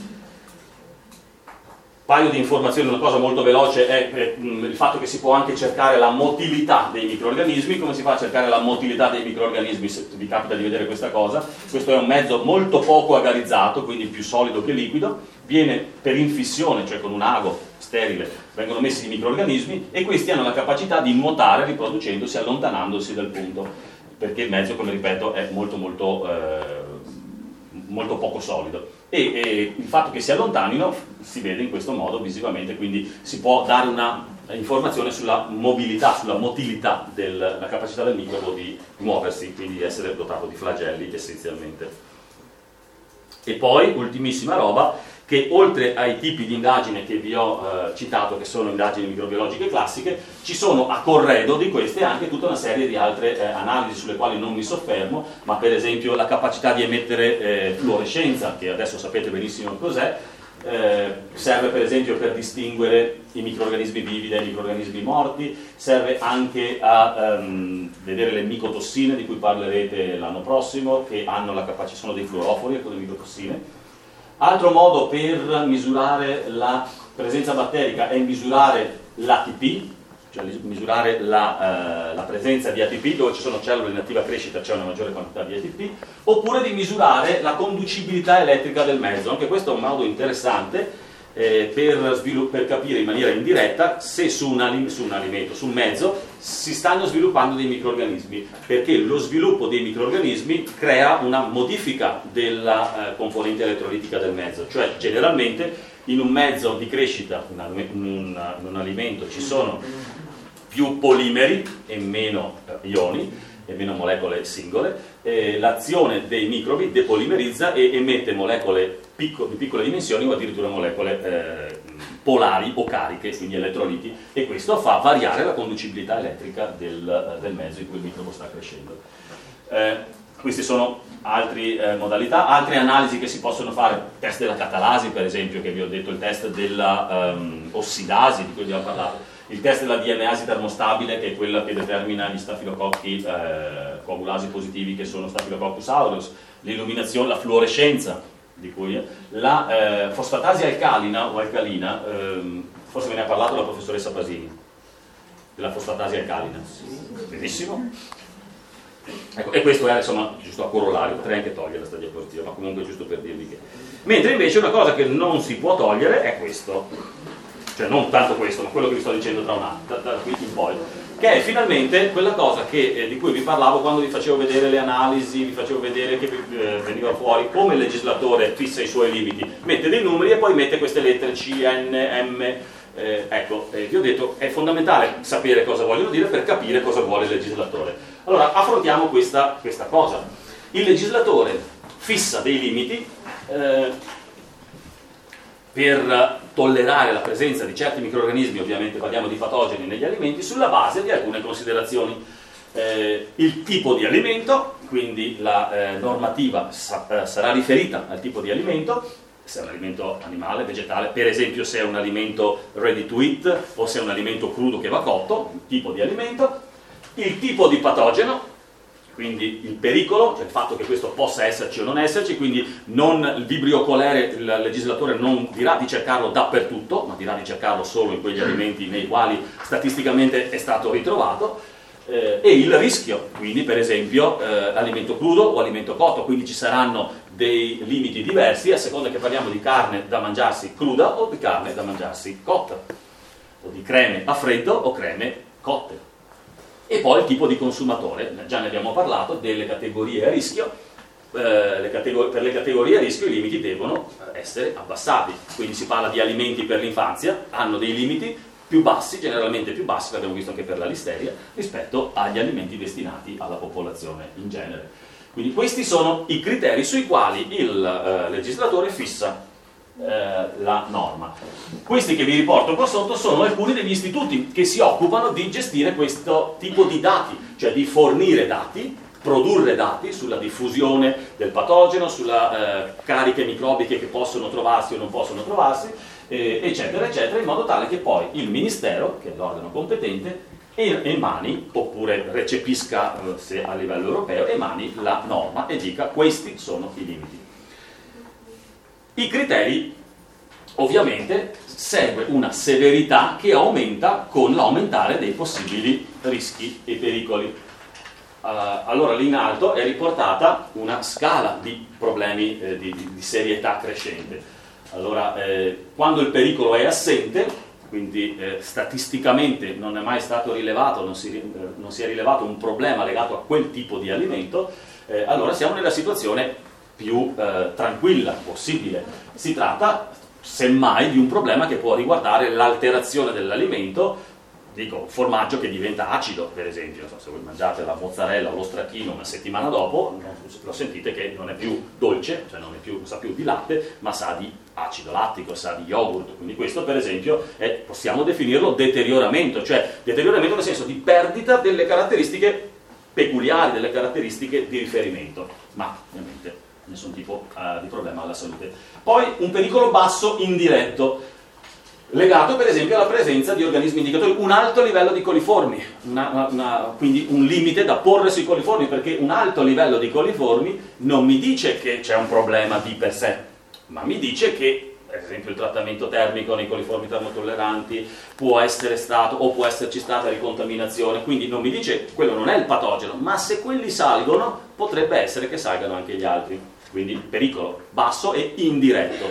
Paio di informazioni, una cosa molto veloce è, è mh, il fatto che si può anche cercare la motilità dei microrganismi. Come si fa a cercare la motilità dei microrganismi, se vi capita di vedere questa cosa? Questo è un mezzo molto poco agarizzato, quindi più solido che liquido, viene per infissione, cioè con un ago sterile vengono messi i microrganismi, e questi hanno la capacità di nuotare riproducendosi, allontanandosi dal punto, perché il mezzo, come ripeto, è molto molto, eh, molto poco solido. E, e il fatto che si allontanino si vede in questo modo visivamente, quindi si può dare una informazione sulla mobilità, sulla motilità, della capacità del microbo di muoversi, quindi di essere dotato di flagelli essenzialmente. E poi, ultimissima roba, che oltre ai tipi di indagine che vi ho eh, citato, che sono indagini microbiologiche classiche, ci sono a corredo di queste anche tutta una serie di altre eh, analisi sulle quali non mi soffermo, ma per esempio la capacità di emettere eh, fluorescenza, che adesso sapete benissimo cos'è, eh, serve per esempio per distinguere i microrganismi vivi dai microrganismi morti, serve anche a um, vedere le micotossine di cui parlerete l'anno prossimo, che hanno la capacità, sono dei fluorofori, ecco, le micotossine. Altro modo per misurare la presenza batterica è misurare l'A T P, cioè misurare la, eh, la presenza di A T P, dove ci sono cellule in attiva crescita c'è una maggiore quantità di A T P, oppure di misurare la conducibilità elettrica del mezzo. Anche questo è un modo interessante eh, per, per capire in maniera indiretta se su un, su un alimento, su un mezzo, si stanno sviluppando dei microrganismi, perché lo sviluppo dei microrganismi crea una modifica della eh, componente elettrolitica del mezzo, cioè generalmente in un mezzo di crescita, in un, in un alimento, ci sono più polimeri e meno eh, ioni e meno molecole singole, eh, l'azione dei microbi depolimerizza e emette molecole picco, di piccole dimensioni o addirittura molecole eh, polari o cariche, quindi elettroliti, e questo fa variare la conducibilità elettrica del, del mezzo in cui il microbo sta crescendo. Eh, queste sono altre eh, modalità, altre analisi che si possono fare, test della catalasi per esempio, che vi ho detto, il test della um, ossidasi di cui abbiamo parlato, il test della D N A-si termostabile, che è quella che determina gli stafilococchi eh, coagulasi positivi, che sono Staphylococcus aureus, l'illuminazione, la fluorescenza, di cui la eh, fosfatasi alcalina o alcalina, ehm, forse ve ne ha parlato la professoressa Pasini, della fosfatasi alcalina. Benissimo. Ecco, e questo è insomma giusto a corollario, potrei anche togliere questa diapositiva, ma comunque giusto per dirvi che. Mentre invece una cosa che non si può togliere è questo, cioè non tanto questo, ma quello che vi sto dicendo tra un attimo, da, da qui in poi, che è finalmente quella cosa che, eh, di cui vi parlavo quando vi facevo vedere le analisi, vi facevo vedere che eh, veniva fuori come il legislatore fissa i suoi limiti, mette dei numeri e poi mette queste lettere C, N, M. Eh, ecco, eh, vi ho detto, è fondamentale sapere cosa vogliono dire per capire cosa vuole il legislatore. Allora, affrontiamo questa, questa cosa. Il legislatore fissa dei limiti eh, per tollerare la presenza di certi microrganismi, ovviamente parliamo di patogeni negli alimenti, sulla base di alcune considerazioni. Eh, il tipo di alimento, quindi la eh, normativa sa, eh, sarà riferita al tipo di alimento, se è un alimento animale, vegetale, per esempio se è un alimento ready to eat o se è un alimento crudo che va cotto, il tipo di alimento, il tipo di patogeno, quindi il pericolo, cioè il fatto che questo possa esserci o non esserci, quindi non il vibrio cholere, il legislatore non dirà di cercarlo dappertutto, ma dirà di cercarlo solo in quegli alimenti nei quali statisticamente è stato ritrovato, eh, e il rischio, quindi per esempio eh, alimento crudo o alimento cotto, quindi ci saranno dei limiti diversi a seconda che parliamo di carne da mangiarsi cruda o di carne da mangiarsi cotta, o di creme a freddo o creme cotte. E poi il tipo di consumatore, già ne abbiamo parlato, delle categorie a rischio, eh, le categor- per le categorie a rischio i limiti devono essere abbassati, quindi si parla di alimenti per l'infanzia, hanno dei limiti più bassi, generalmente più bassi, l'abbiamo visto anche per la listeria, rispetto agli alimenti destinati alla popolazione in genere. Quindi questi sono i criteri sui quali il eh, legislatore fissa la norma. Questi che vi riporto qua sotto sono alcuni degli istituti che si occupano di gestire questo tipo di dati, cioè di fornire dati, produrre dati sulla diffusione del patogeno, sulla eh, cariche microbiche che possono trovarsi o non possono trovarsi, eh, eccetera, eccetera, in modo tale che poi il Ministero, che è l'organo competente, emani, oppure recepisca, eh, se a livello europeo, emani la norma e dica questi sono i limiti. I criteri, ovviamente, segue una severità che aumenta con l'aumentare dei possibili rischi e pericoli. Uh, allora lì in alto è riportata una scala di problemi eh, di, di serietà crescente. Allora, eh, quando il pericolo è assente, quindi eh, statisticamente non è mai stato rilevato, non si, eh, non si è rilevato un problema legato a quel tipo di alimento, eh, allora siamo nella situazione più eh, tranquilla possibile. Si tratta semmai di un problema che può riguardare l'alterazione dell'alimento, dico formaggio che diventa acido per esempio, se voi mangiate la mozzarella o lo stracchino una settimana dopo lo sentite che non è più dolce, cioè non, è più, non sa più di latte, ma sa di acido lattico, sa di yogurt, quindi questo per esempio è, possiamo definirlo deterioramento, cioè deterioramento nel senso di perdita delle caratteristiche peculiari, delle caratteristiche di riferimento, ma ovviamente nessun tipo uh, di problema alla salute. Poi un pericolo basso indiretto, legato per esempio alla presenza di organismi indicatori, un alto livello di coliformi, una, una, una, quindi un limite da porre sui coliformi, perché un alto livello di coliformi non mi dice che c'è un problema di per sé, ma mi dice che per esempio il trattamento termico nei coliformi termotolleranti può essere stato o può esserci stata ricontaminazione, quindi non mi dice quello non è il patogeno, ma se quelli salgono potrebbe essere che salgano anche gli altri. Quindi pericolo basso e indiretto.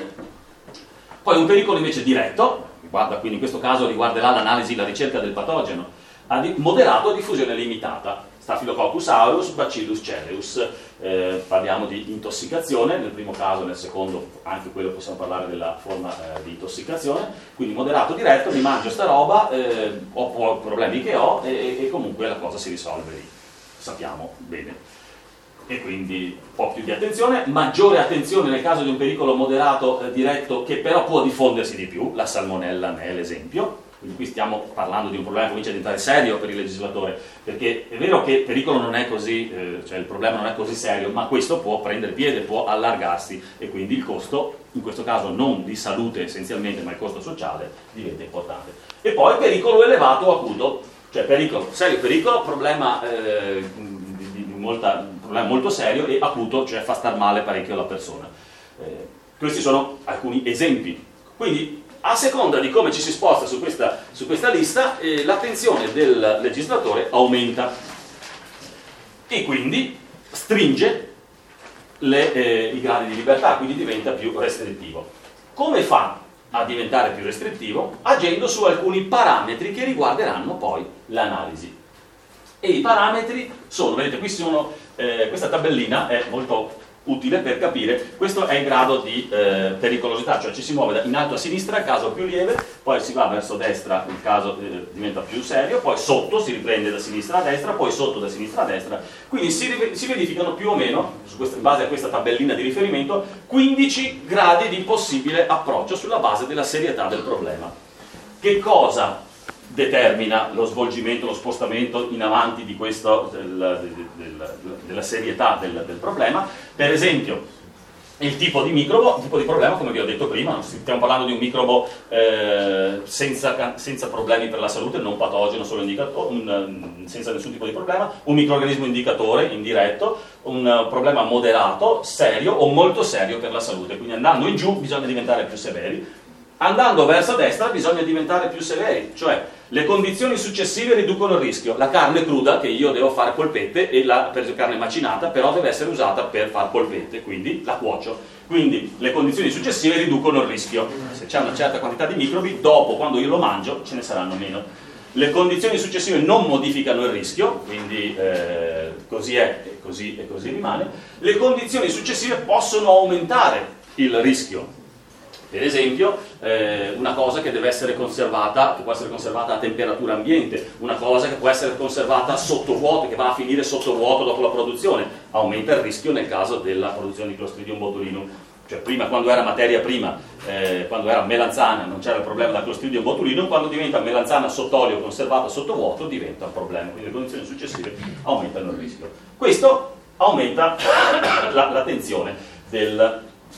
Poi un pericolo invece diretto, riguarda, quindi in questo caso riguarderà l'analisi, la ricerca del patogeno. moderato a diffusione limitata, Staphylococcus aureus, Bacillus cereus. Eh, parliamo di intossicazione, nel primo caso, nel secondo anche quello possiamo parlare della forma eh, di intossicazione, quindi moderato diretto, mi mangio sta roba, eh, ho problemi che ho e, e comunque la cosa si risolve lì, sappiamo bene. E quindi un po' più di attenzione, maggiore attenzione nel caso di un pericolo moderato eh, diretto che però può diffondersi di più, la salmonella ne è l'esempio. Quindi qui stiamo parlando di un problema che comincia a diventare serio per il legislatore, perché è vero che il pericolo non è così, eh, cioè il problema non è così serio, ma questo può prendere piede, può allargarsi e quindi il costo, in questo caso non di salute essenzialmente, ma il costo sociale, diventa importante. E poi pericolo elevato o acuto, cioè pericolo, serio pericolo, problema, eh, di, di molta, problema molto serio, e acuto, cioè fa star male parecchio la persona. Eh, questi sono alcuni esempi. Quindi, a seconda di come ci si sposta su questa, su questa lista, eh, l'attenzione del legislatore aumenta e quindi stringe le, eh, i gradi di libertà, quindi diventa più restrittivo. Come fa a diventare più restrittivo? Agendo su alcuni parametri che riguarderanno poi l'analisi. E i parametri sono, vedete, qui sono, eh, questa tabellina è molto utile per capire, questo è il grado di eh, pericolosità, cioè ci si muove da in alto a sinistra il caso più lieve, poi si va verso destra il caso eh, diventa più serio, poi sotto si riprende da sinistra a destra, poi sotto da sinistra a destra, quindi si, si verificano più o meno, su questa, in base a questa tabellina di riferimento, quindici gradi di possibile approccio sulla base della serietà del problema. Che cosa determina lo svolgimento, lo spostamento in avanti di questo, del, del, del, della serietà del, del problema? Per esempio, il tipo di microbo, il tipo di problema, come vi ho detto prima, stiamo parlando di un microbo eh, senza, senza problemi per la salute, non patogeno, solo indicatore, un, senza nessun tipo di problema, un microrganismo indicatore, indiretto, un problema moderato, serio o molto serio per la salute. Quindi andando in giù bisogna diventare più severi, andando verso destra bisogna diventare più severi, cioè le condizioni successive riducono il rischio. La carne cruda, che io devo fare polpette, e la per carne macinata, però deve essere usata per fare polpette, quindi la cuocio. Quindi le condizioni successive riducono il rischio. Se c'è una certa quantità di microbi, dopo, quando io lo mangio, ce ne saranno meno. Le condizioni successive non modificano il rischio, quindi eh, così è e così, e così rimane. Le condizioni successive possono aumentare il rischio. Per esempio, eh, una cosa che deve essere conservata, che può essere conservata a temperatura ambiente, una cosa che può essere conservata sotto vuoto, che va a finire sotto vuoto dopo la produzione, aumenta il rischio nel caso della produzione di Clostridium botulinum. Cioè prima, quando era materia prima, eh, quando era melanzana, non c'era il problema del Clostridium botulinum, quando diventa melanzana sott'olio conservata sotto vuoto diventa un problema, quindi le condizioni successive aumentano il rischio. Questo aumenta la, l'attenzione del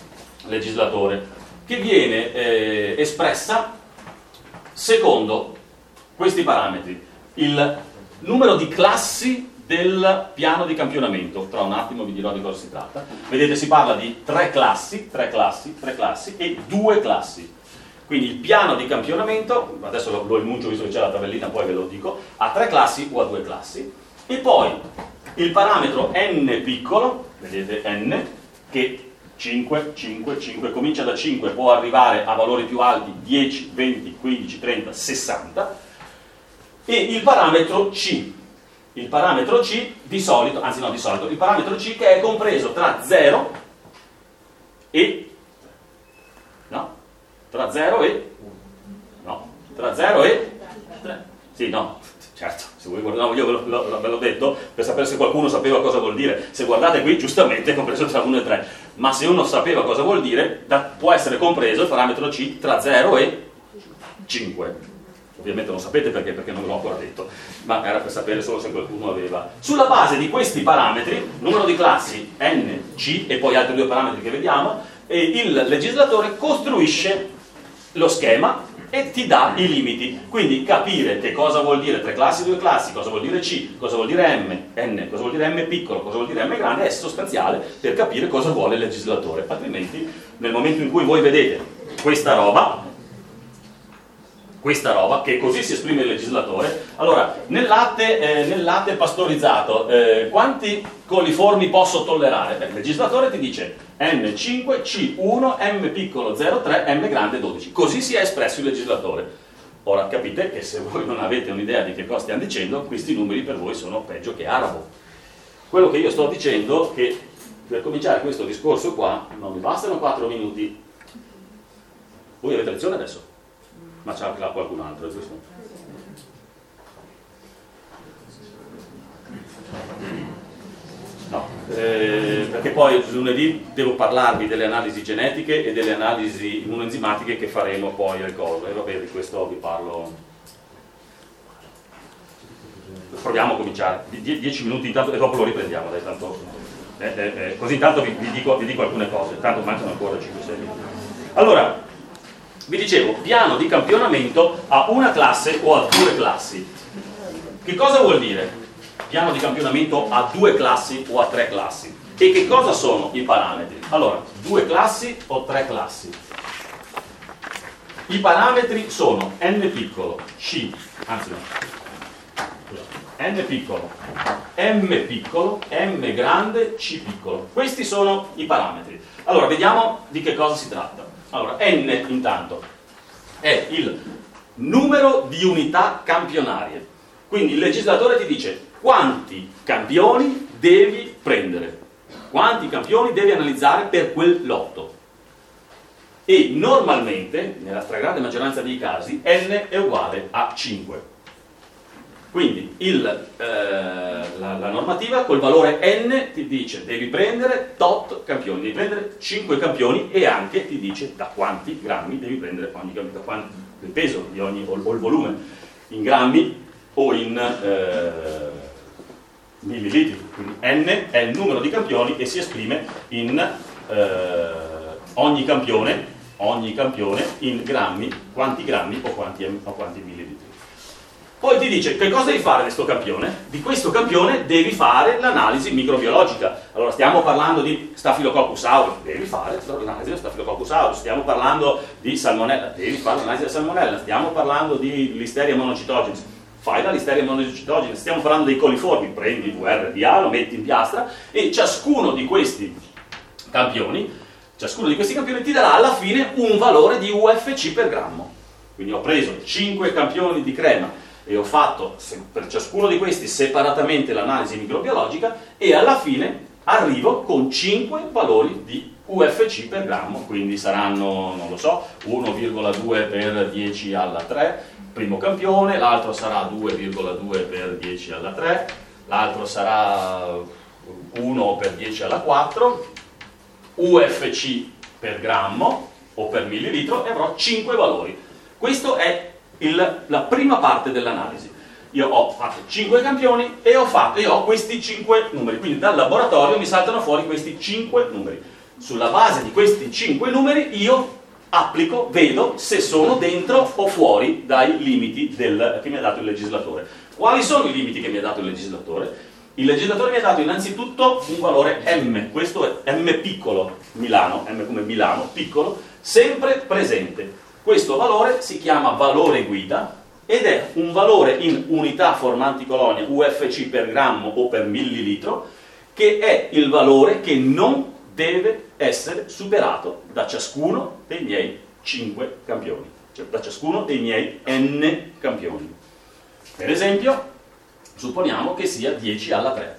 legislatore, che viene eh, espressa secondo questi parametri: il numero di classi del piano di campionamento. Tra un attimo vi dirò di cosa si tratta. Vedete, si parla di tre classi, tre classi, tre classi e due classi. Quindi il piano di campionamento, adesso lo, lo enuncio visto che c'è la tabellina, poi ve lo dico, ha tre classi o ha due classi. E poi il parametro n piccolo, vedete n, che cinque, cinque, cinque, comincia da cinque, può arrivare a valori più alti, dieci, venti, quindici, trenta, sessanta, e il parametro C, il parametro C di solito, anzi no di solito, il parametro C che è compreso tra zero e, no, tra zero e, no, tra zero e tre, sì, no, certo, se voi guardate, no, io ve, lo, lo, ve l'ho detto per sapere se qualcuno sapeva cosa vuol dire. Se guardate qui, giustamente è compreso tra uno e tre, ma se uno sapeva cosa vuol dire, da, può essere compreso il parametro C tra zero e cinque. Ovviamente non sapete perché, perché non ve l'ho ancora detto, ma era per sapere solo se qualcuno aveva. Sulla base di questi parametri, numero di classi N, C e poi altri due parametri che vediamo, e il legislatore costruisce lo schema e ti dà i limiti. Quindi capire che cosa vuol dire tre classi, due classi, cosa vuol dire C, cosa vuol dire M, N, cosa vuol dire M piccolo, cosa vuol dire M grande, è sostanziale per capire cosa vuole il legislatore. Altrimenti, nel momento in cui voi vedete questa roba, questa roba, che così si esprime il legislatore, allora, nel latte, eh, nel latte pastorizzato, eh, quanti coliformi posso tollerare? Beh, il legislatore ti dice N cinque, C uno, M piccolo zero virgola tre, M grande dodici. Così si è espresso il legislatore. Ora capite che se voi non avete un'idea di che cosa stiamo dicendo, questi numeri per voi sono peggio che arabo. Quello che io sto dicendo è che per cominciare questo discorso qua non mi bastano quattro minuti. Voi avete lezione adesso? Ma c'è anche qualcun altro, giusto? No, eh, perché poi lunedì devo parlarvi delle analisi genetiche e delle analisi immunoenzimatiche che faremo poi al coso. E va bene, di questo vi parlo. Proviamo a cominciare. Die- dieci minuti intanto e dopo lo riprendiamo, dai, tanto, eh, eh, eh, così intanto vi, vi, dico, vi dico alcune cose, tanto mancano ancora cinque sei minuti. Allora, vi dicevo, piano di campionamento a una classe o a due classi. Che cosa vuol dire? Piano di campionamento a due classi o a tre classi. E che cosa sono i parametri? Allora, due classi o tre classi? I parametri sono n piccolo, c, anzi no, n piccolo, m piccolo, m grande, c piccolo. Questi sono i parametri. Allora, vediamo di che cosa si tratta. Allora, n intanto è il numero di unità campionarie. Quindi il legislatore ti dice quanti campioni devi prendere, quanti campioni devi analizzare per quel lotto. E normalmente, nella stragrande maggioranza dei casi, n è uguale a cinque. Quindi il, eh, la, la normativa col valore n ti dice devi prendere tot campioni, devi prendere cinque campioni e anche ti dice da quanti grammi devi prendere ogni campione, da quanti, il peso di ogni, o, o il volume in grammi o in eh, millilitri. Quindi n è il numero di campioni e si esprime in eh, ogni campione, ogni campione in grammi, quanti grammi o quanti, o quanti millilitri. Poi ti dice che cosa devi fare di questo campione? Di questo campione devi fare l'analisi microbiologica. Allora stiamo parlando di Staphylococcus aureus, devi fare l'analisi di Staphylococcus aureus. Stiamo parlando di salmonella, devi fare l'analisi della salmonella. Stiamo parlando di Listeria monocytogenes, fai la Listeria monocytogenes. Stiamo parlando dei coliformi, prendi il V R D A, lo metti in piastra e ciascuno di questi campioni, ciascuno di questi campioni ti darà alla fine un valore di U F C per grammo. Quindi ho preso cinque campioni di crema e ho fatto per ciascuno di questi separatamente l'analisi microbiologica e alla fine arrivo con cinque valori di U F C per grammo, quindi saranno, non lo so, uno virgola due per dieci alla tre, primo campione, l'altro sarà due virgola due per dieci alla tre, l'altro sarà uno per dieci alla quattro, U F C per grammo o per millilitro e avrò cinque valori. Questo è Il, la prima parte dell'analisi. Io ho fatto cinque campioni e ho, fatto, e ho questi cinque numeri, quindi dal laboratorio mi saltano fuori questi cinque numeri. Sulla base di questi cinque numeri io applico, vedo se sono dentro o fuori dai limiti del, che mi ha dato il legislatore. Quali sono i limiti che mi ha dato il legislatore? Il legislatore mi ha dato innanzitutto un valore M, questo è M piccolo, Milano, M come Milano, piccolo, sempre presente. Questo valore si chiama valore guida ed è un valore in unità formanti colonia U F C per grammo o per millilitro, che è il valore che non deve essere superato da ciascuno dei miei cinque campioni, cioè da ciascuno dei miei n campioni. Per esempio, supponiamo che sia dieci alla tre,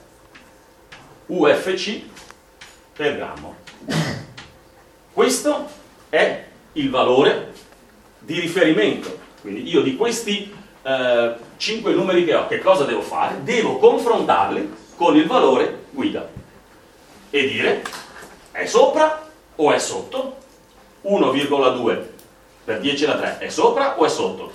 U F C per grammo. Questo è il valore di riferimento, quindi io di questi eh, cinque numeri che ho, che cosa devo fare? Devo confrontarli con il valore guida e dire è sopra o è sotto? uno virgola due per dieci alla tre è sopra o è sotto?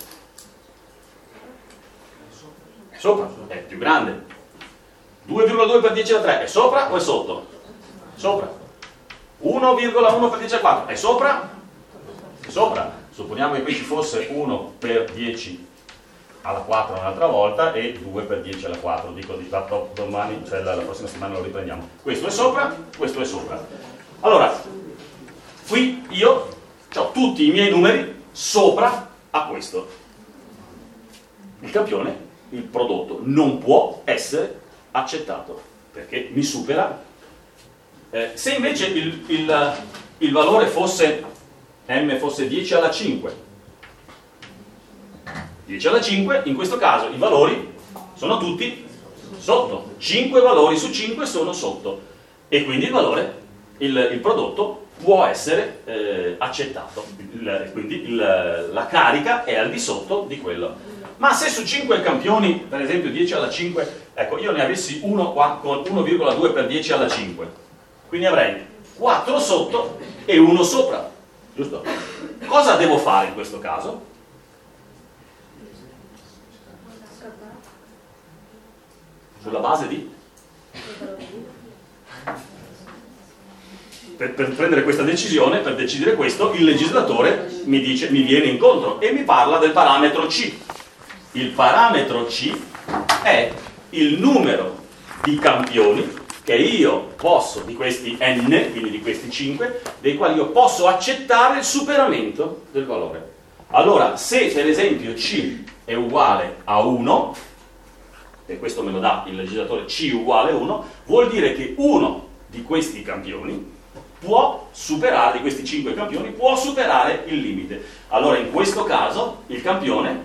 È sopra, è più grande. due virgola due per dieci alla tre è sopra o è sotto? Sopra. uno virgola uno per dieci alla quattro è sopra? È sopra. Supponiamo che qui ci fosse uno per dieci alla quattro un'altra volta e due per dieci alla quattro, dico di fatto domani, cioè la, la prossima settimana lo riprendiamo. Questo è sopra, questo è sopra. Allora, qui io ho tutti i miei numeri sopra a questo. Il campione, il prodotto, non può essere accettato perché mi supera. Eh, se invece il, il, il valore fosse M fosse dieci alla cinque, dieci alla cinque, in questo caso i valori sono tutti sotto, cinque valori su cinque sono sotto e quindi il valore, il, il prodotto può essere eh, accettato, il, quindi il, la carica è al di sotto di quello. Ma se su cinque campioni, per esempio dieci alla cinque, ecco, io ne avessi uno qua con uno virgola due per dieci alla cinque, quindi avrei quattro sotto e uno sopra, giusto? Cosa devo fare in questo caso? Sulla base di? Per, per prendere questa decisione, per decidere questo, il legislatore mi dice, mi viene incontro e mi parla del parametro C. Il parametro C è il numero di campioni che io posso, di questi n, quindi di questi cinque, dei quali io posso accettare il superamento del valore. Allora, se per esempio C è uguale a uno, e questo me lo dà il legislatore, C uguale uno, vuol dire che uno di questi campioni può superare, di questi cinque campioni, può superare il limite. Allora in questo caso il campione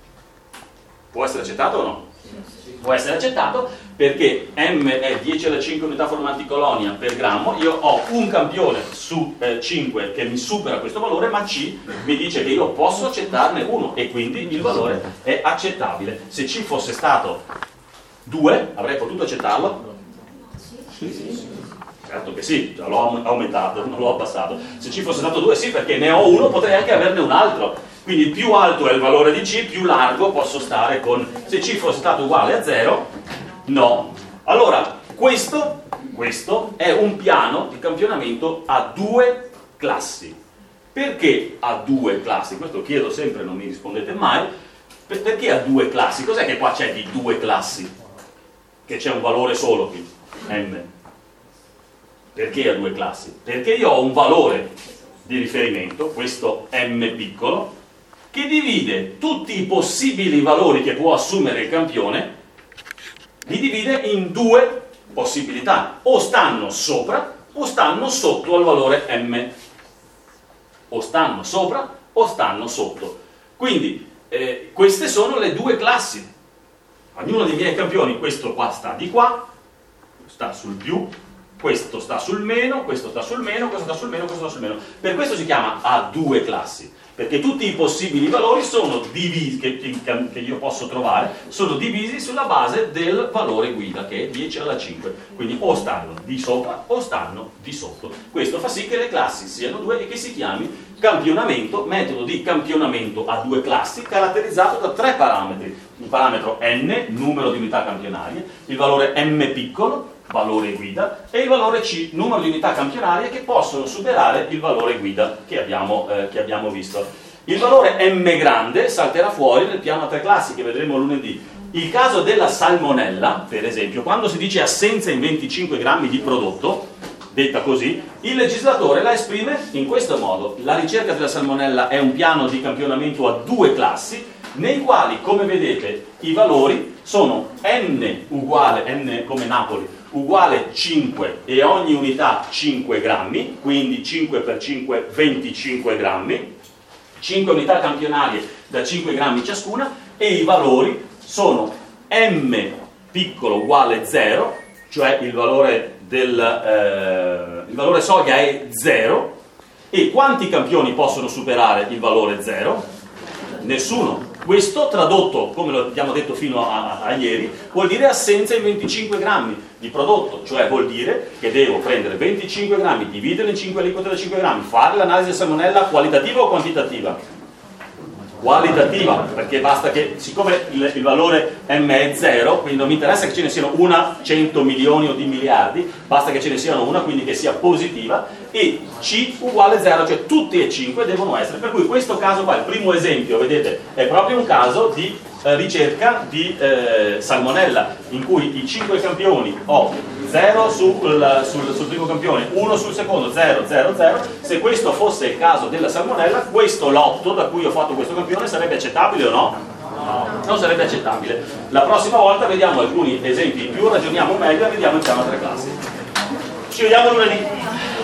può essere accettato o no? Può essere accettato perché M è dieci alla cinque unità formanti colonia per grammo, io ho un campione su eh, cinque che mi supera questo valore, ma C mi dice che io posso accettarne uno e quindi il valore è accettabile. Se C fosse stato due, avrei potuto accettarlo? Sì, sì, sì. Certo che sì, l'ho aumentato, non l'ho abbassato. Se C fosse stato due, sì, perché ne ho uno, potrei anche averne un altro. Quindi più alto è il valore di C, più largo posso stare con... Se C fosse stato uguale a zero, no. Allora, questo, questo è un piano di campionamento a due classi. Perché a due classi? Questo chiedo sempre, non mi rispondete mai. Perché a due classi? Cos'è che qua c'è di due classi? Che c'è un valore solo qui, M. Perché a due classi? Perché io ho un valore di riferimento, questo M piccolo, che divide tutti i possibili valori che può assumere il campione, li divide in due possibilità, o stanno sopra o stanno sotto al valore M, o stanno sopra o stanno sotto. Quindi eh, queste sono le due classi. Ognuno dei miei campioni, questo qua sta di qua, sta sul più, questo sta sul meno, questo sta sul meno, questo sta sul meno, questo sta sul meno. Per questo si chiama a due classi, perché tutti i possibili valori sono divisi, che, che, che io posso trovare, sono divisi sulla base del valore guida, che è dieci alla cinque. Quindi o stanno di sopra o stanno di sotto. Questo fa sì che le classi siano due e che si chiami campionamento, metodo di campionamento a due classi, caratterizzato da tre parametri. Il parametro n, numero di unità campionarie, il valore m piccolo, valore guida, e il valore C, numero di unità campionarie che possono superare il valore guida che abbiamo, eh, che abbiamo visto. Il valore M grande salterà fuori nel piano a tre classi che vedremo lunedì. Il caso della salmonella, per esempio, quando si dice assenza in venticinque grammi di prodotto, detta così, il legislatore la esprime in questo modo. La ricerca della salmonella è un piano di campionamento a due classi, nei quali, come vedete, i valori sono n uguale, n come Napoli, uguale cinque e ogni unità cinque grammi, quindi cinque per cinque, venticinque grammi, cinque unità campionarie da cinque grammi ciascuna, e i valori sono m piccolo uguale zero, cioè il valore, del, eh, il valore soglia è zero, e quanti campioni possono superare il valore zero? Nessuno. Questo tradotto, come lo abbiamo detto fino a, a, a ieri, vuol dire assenza in venticinque grammi di prodotto, cioè vuol dire che devo prendere venticinque grammi, dividerli in cinque aliquote da cinque grammi, fare l'analisi di salmonella qualitativa o quantitativa? Qualitativa, perché basta che, siccome il, il valore M è zero, quindi non mi interessa che ce ne siano una, cento milioni o di miliardi, basta che ce ne siano una, quindi che sia positiva, e C uguale zero, cioè tutti e cinque devono essere. Per cui questo caso qua, il primo esempio, vedete, è proprio un caso di eh, ricerca di eh, salmonella, in cui i cinque campioni ho zero sul, sul, sul primo campione, uno sul secondo, zero, zero, zero. Se questo fosse il caso della salmonella, questo lotto da cui ho fatto questo campione sarebbe accettabile o no? No, non sarebbe accettabile. La prossima volta vediamo alcuni esempi in più, ragioniamo meglio e vediamo il piano a tre classi. Ci vediamo lunedì.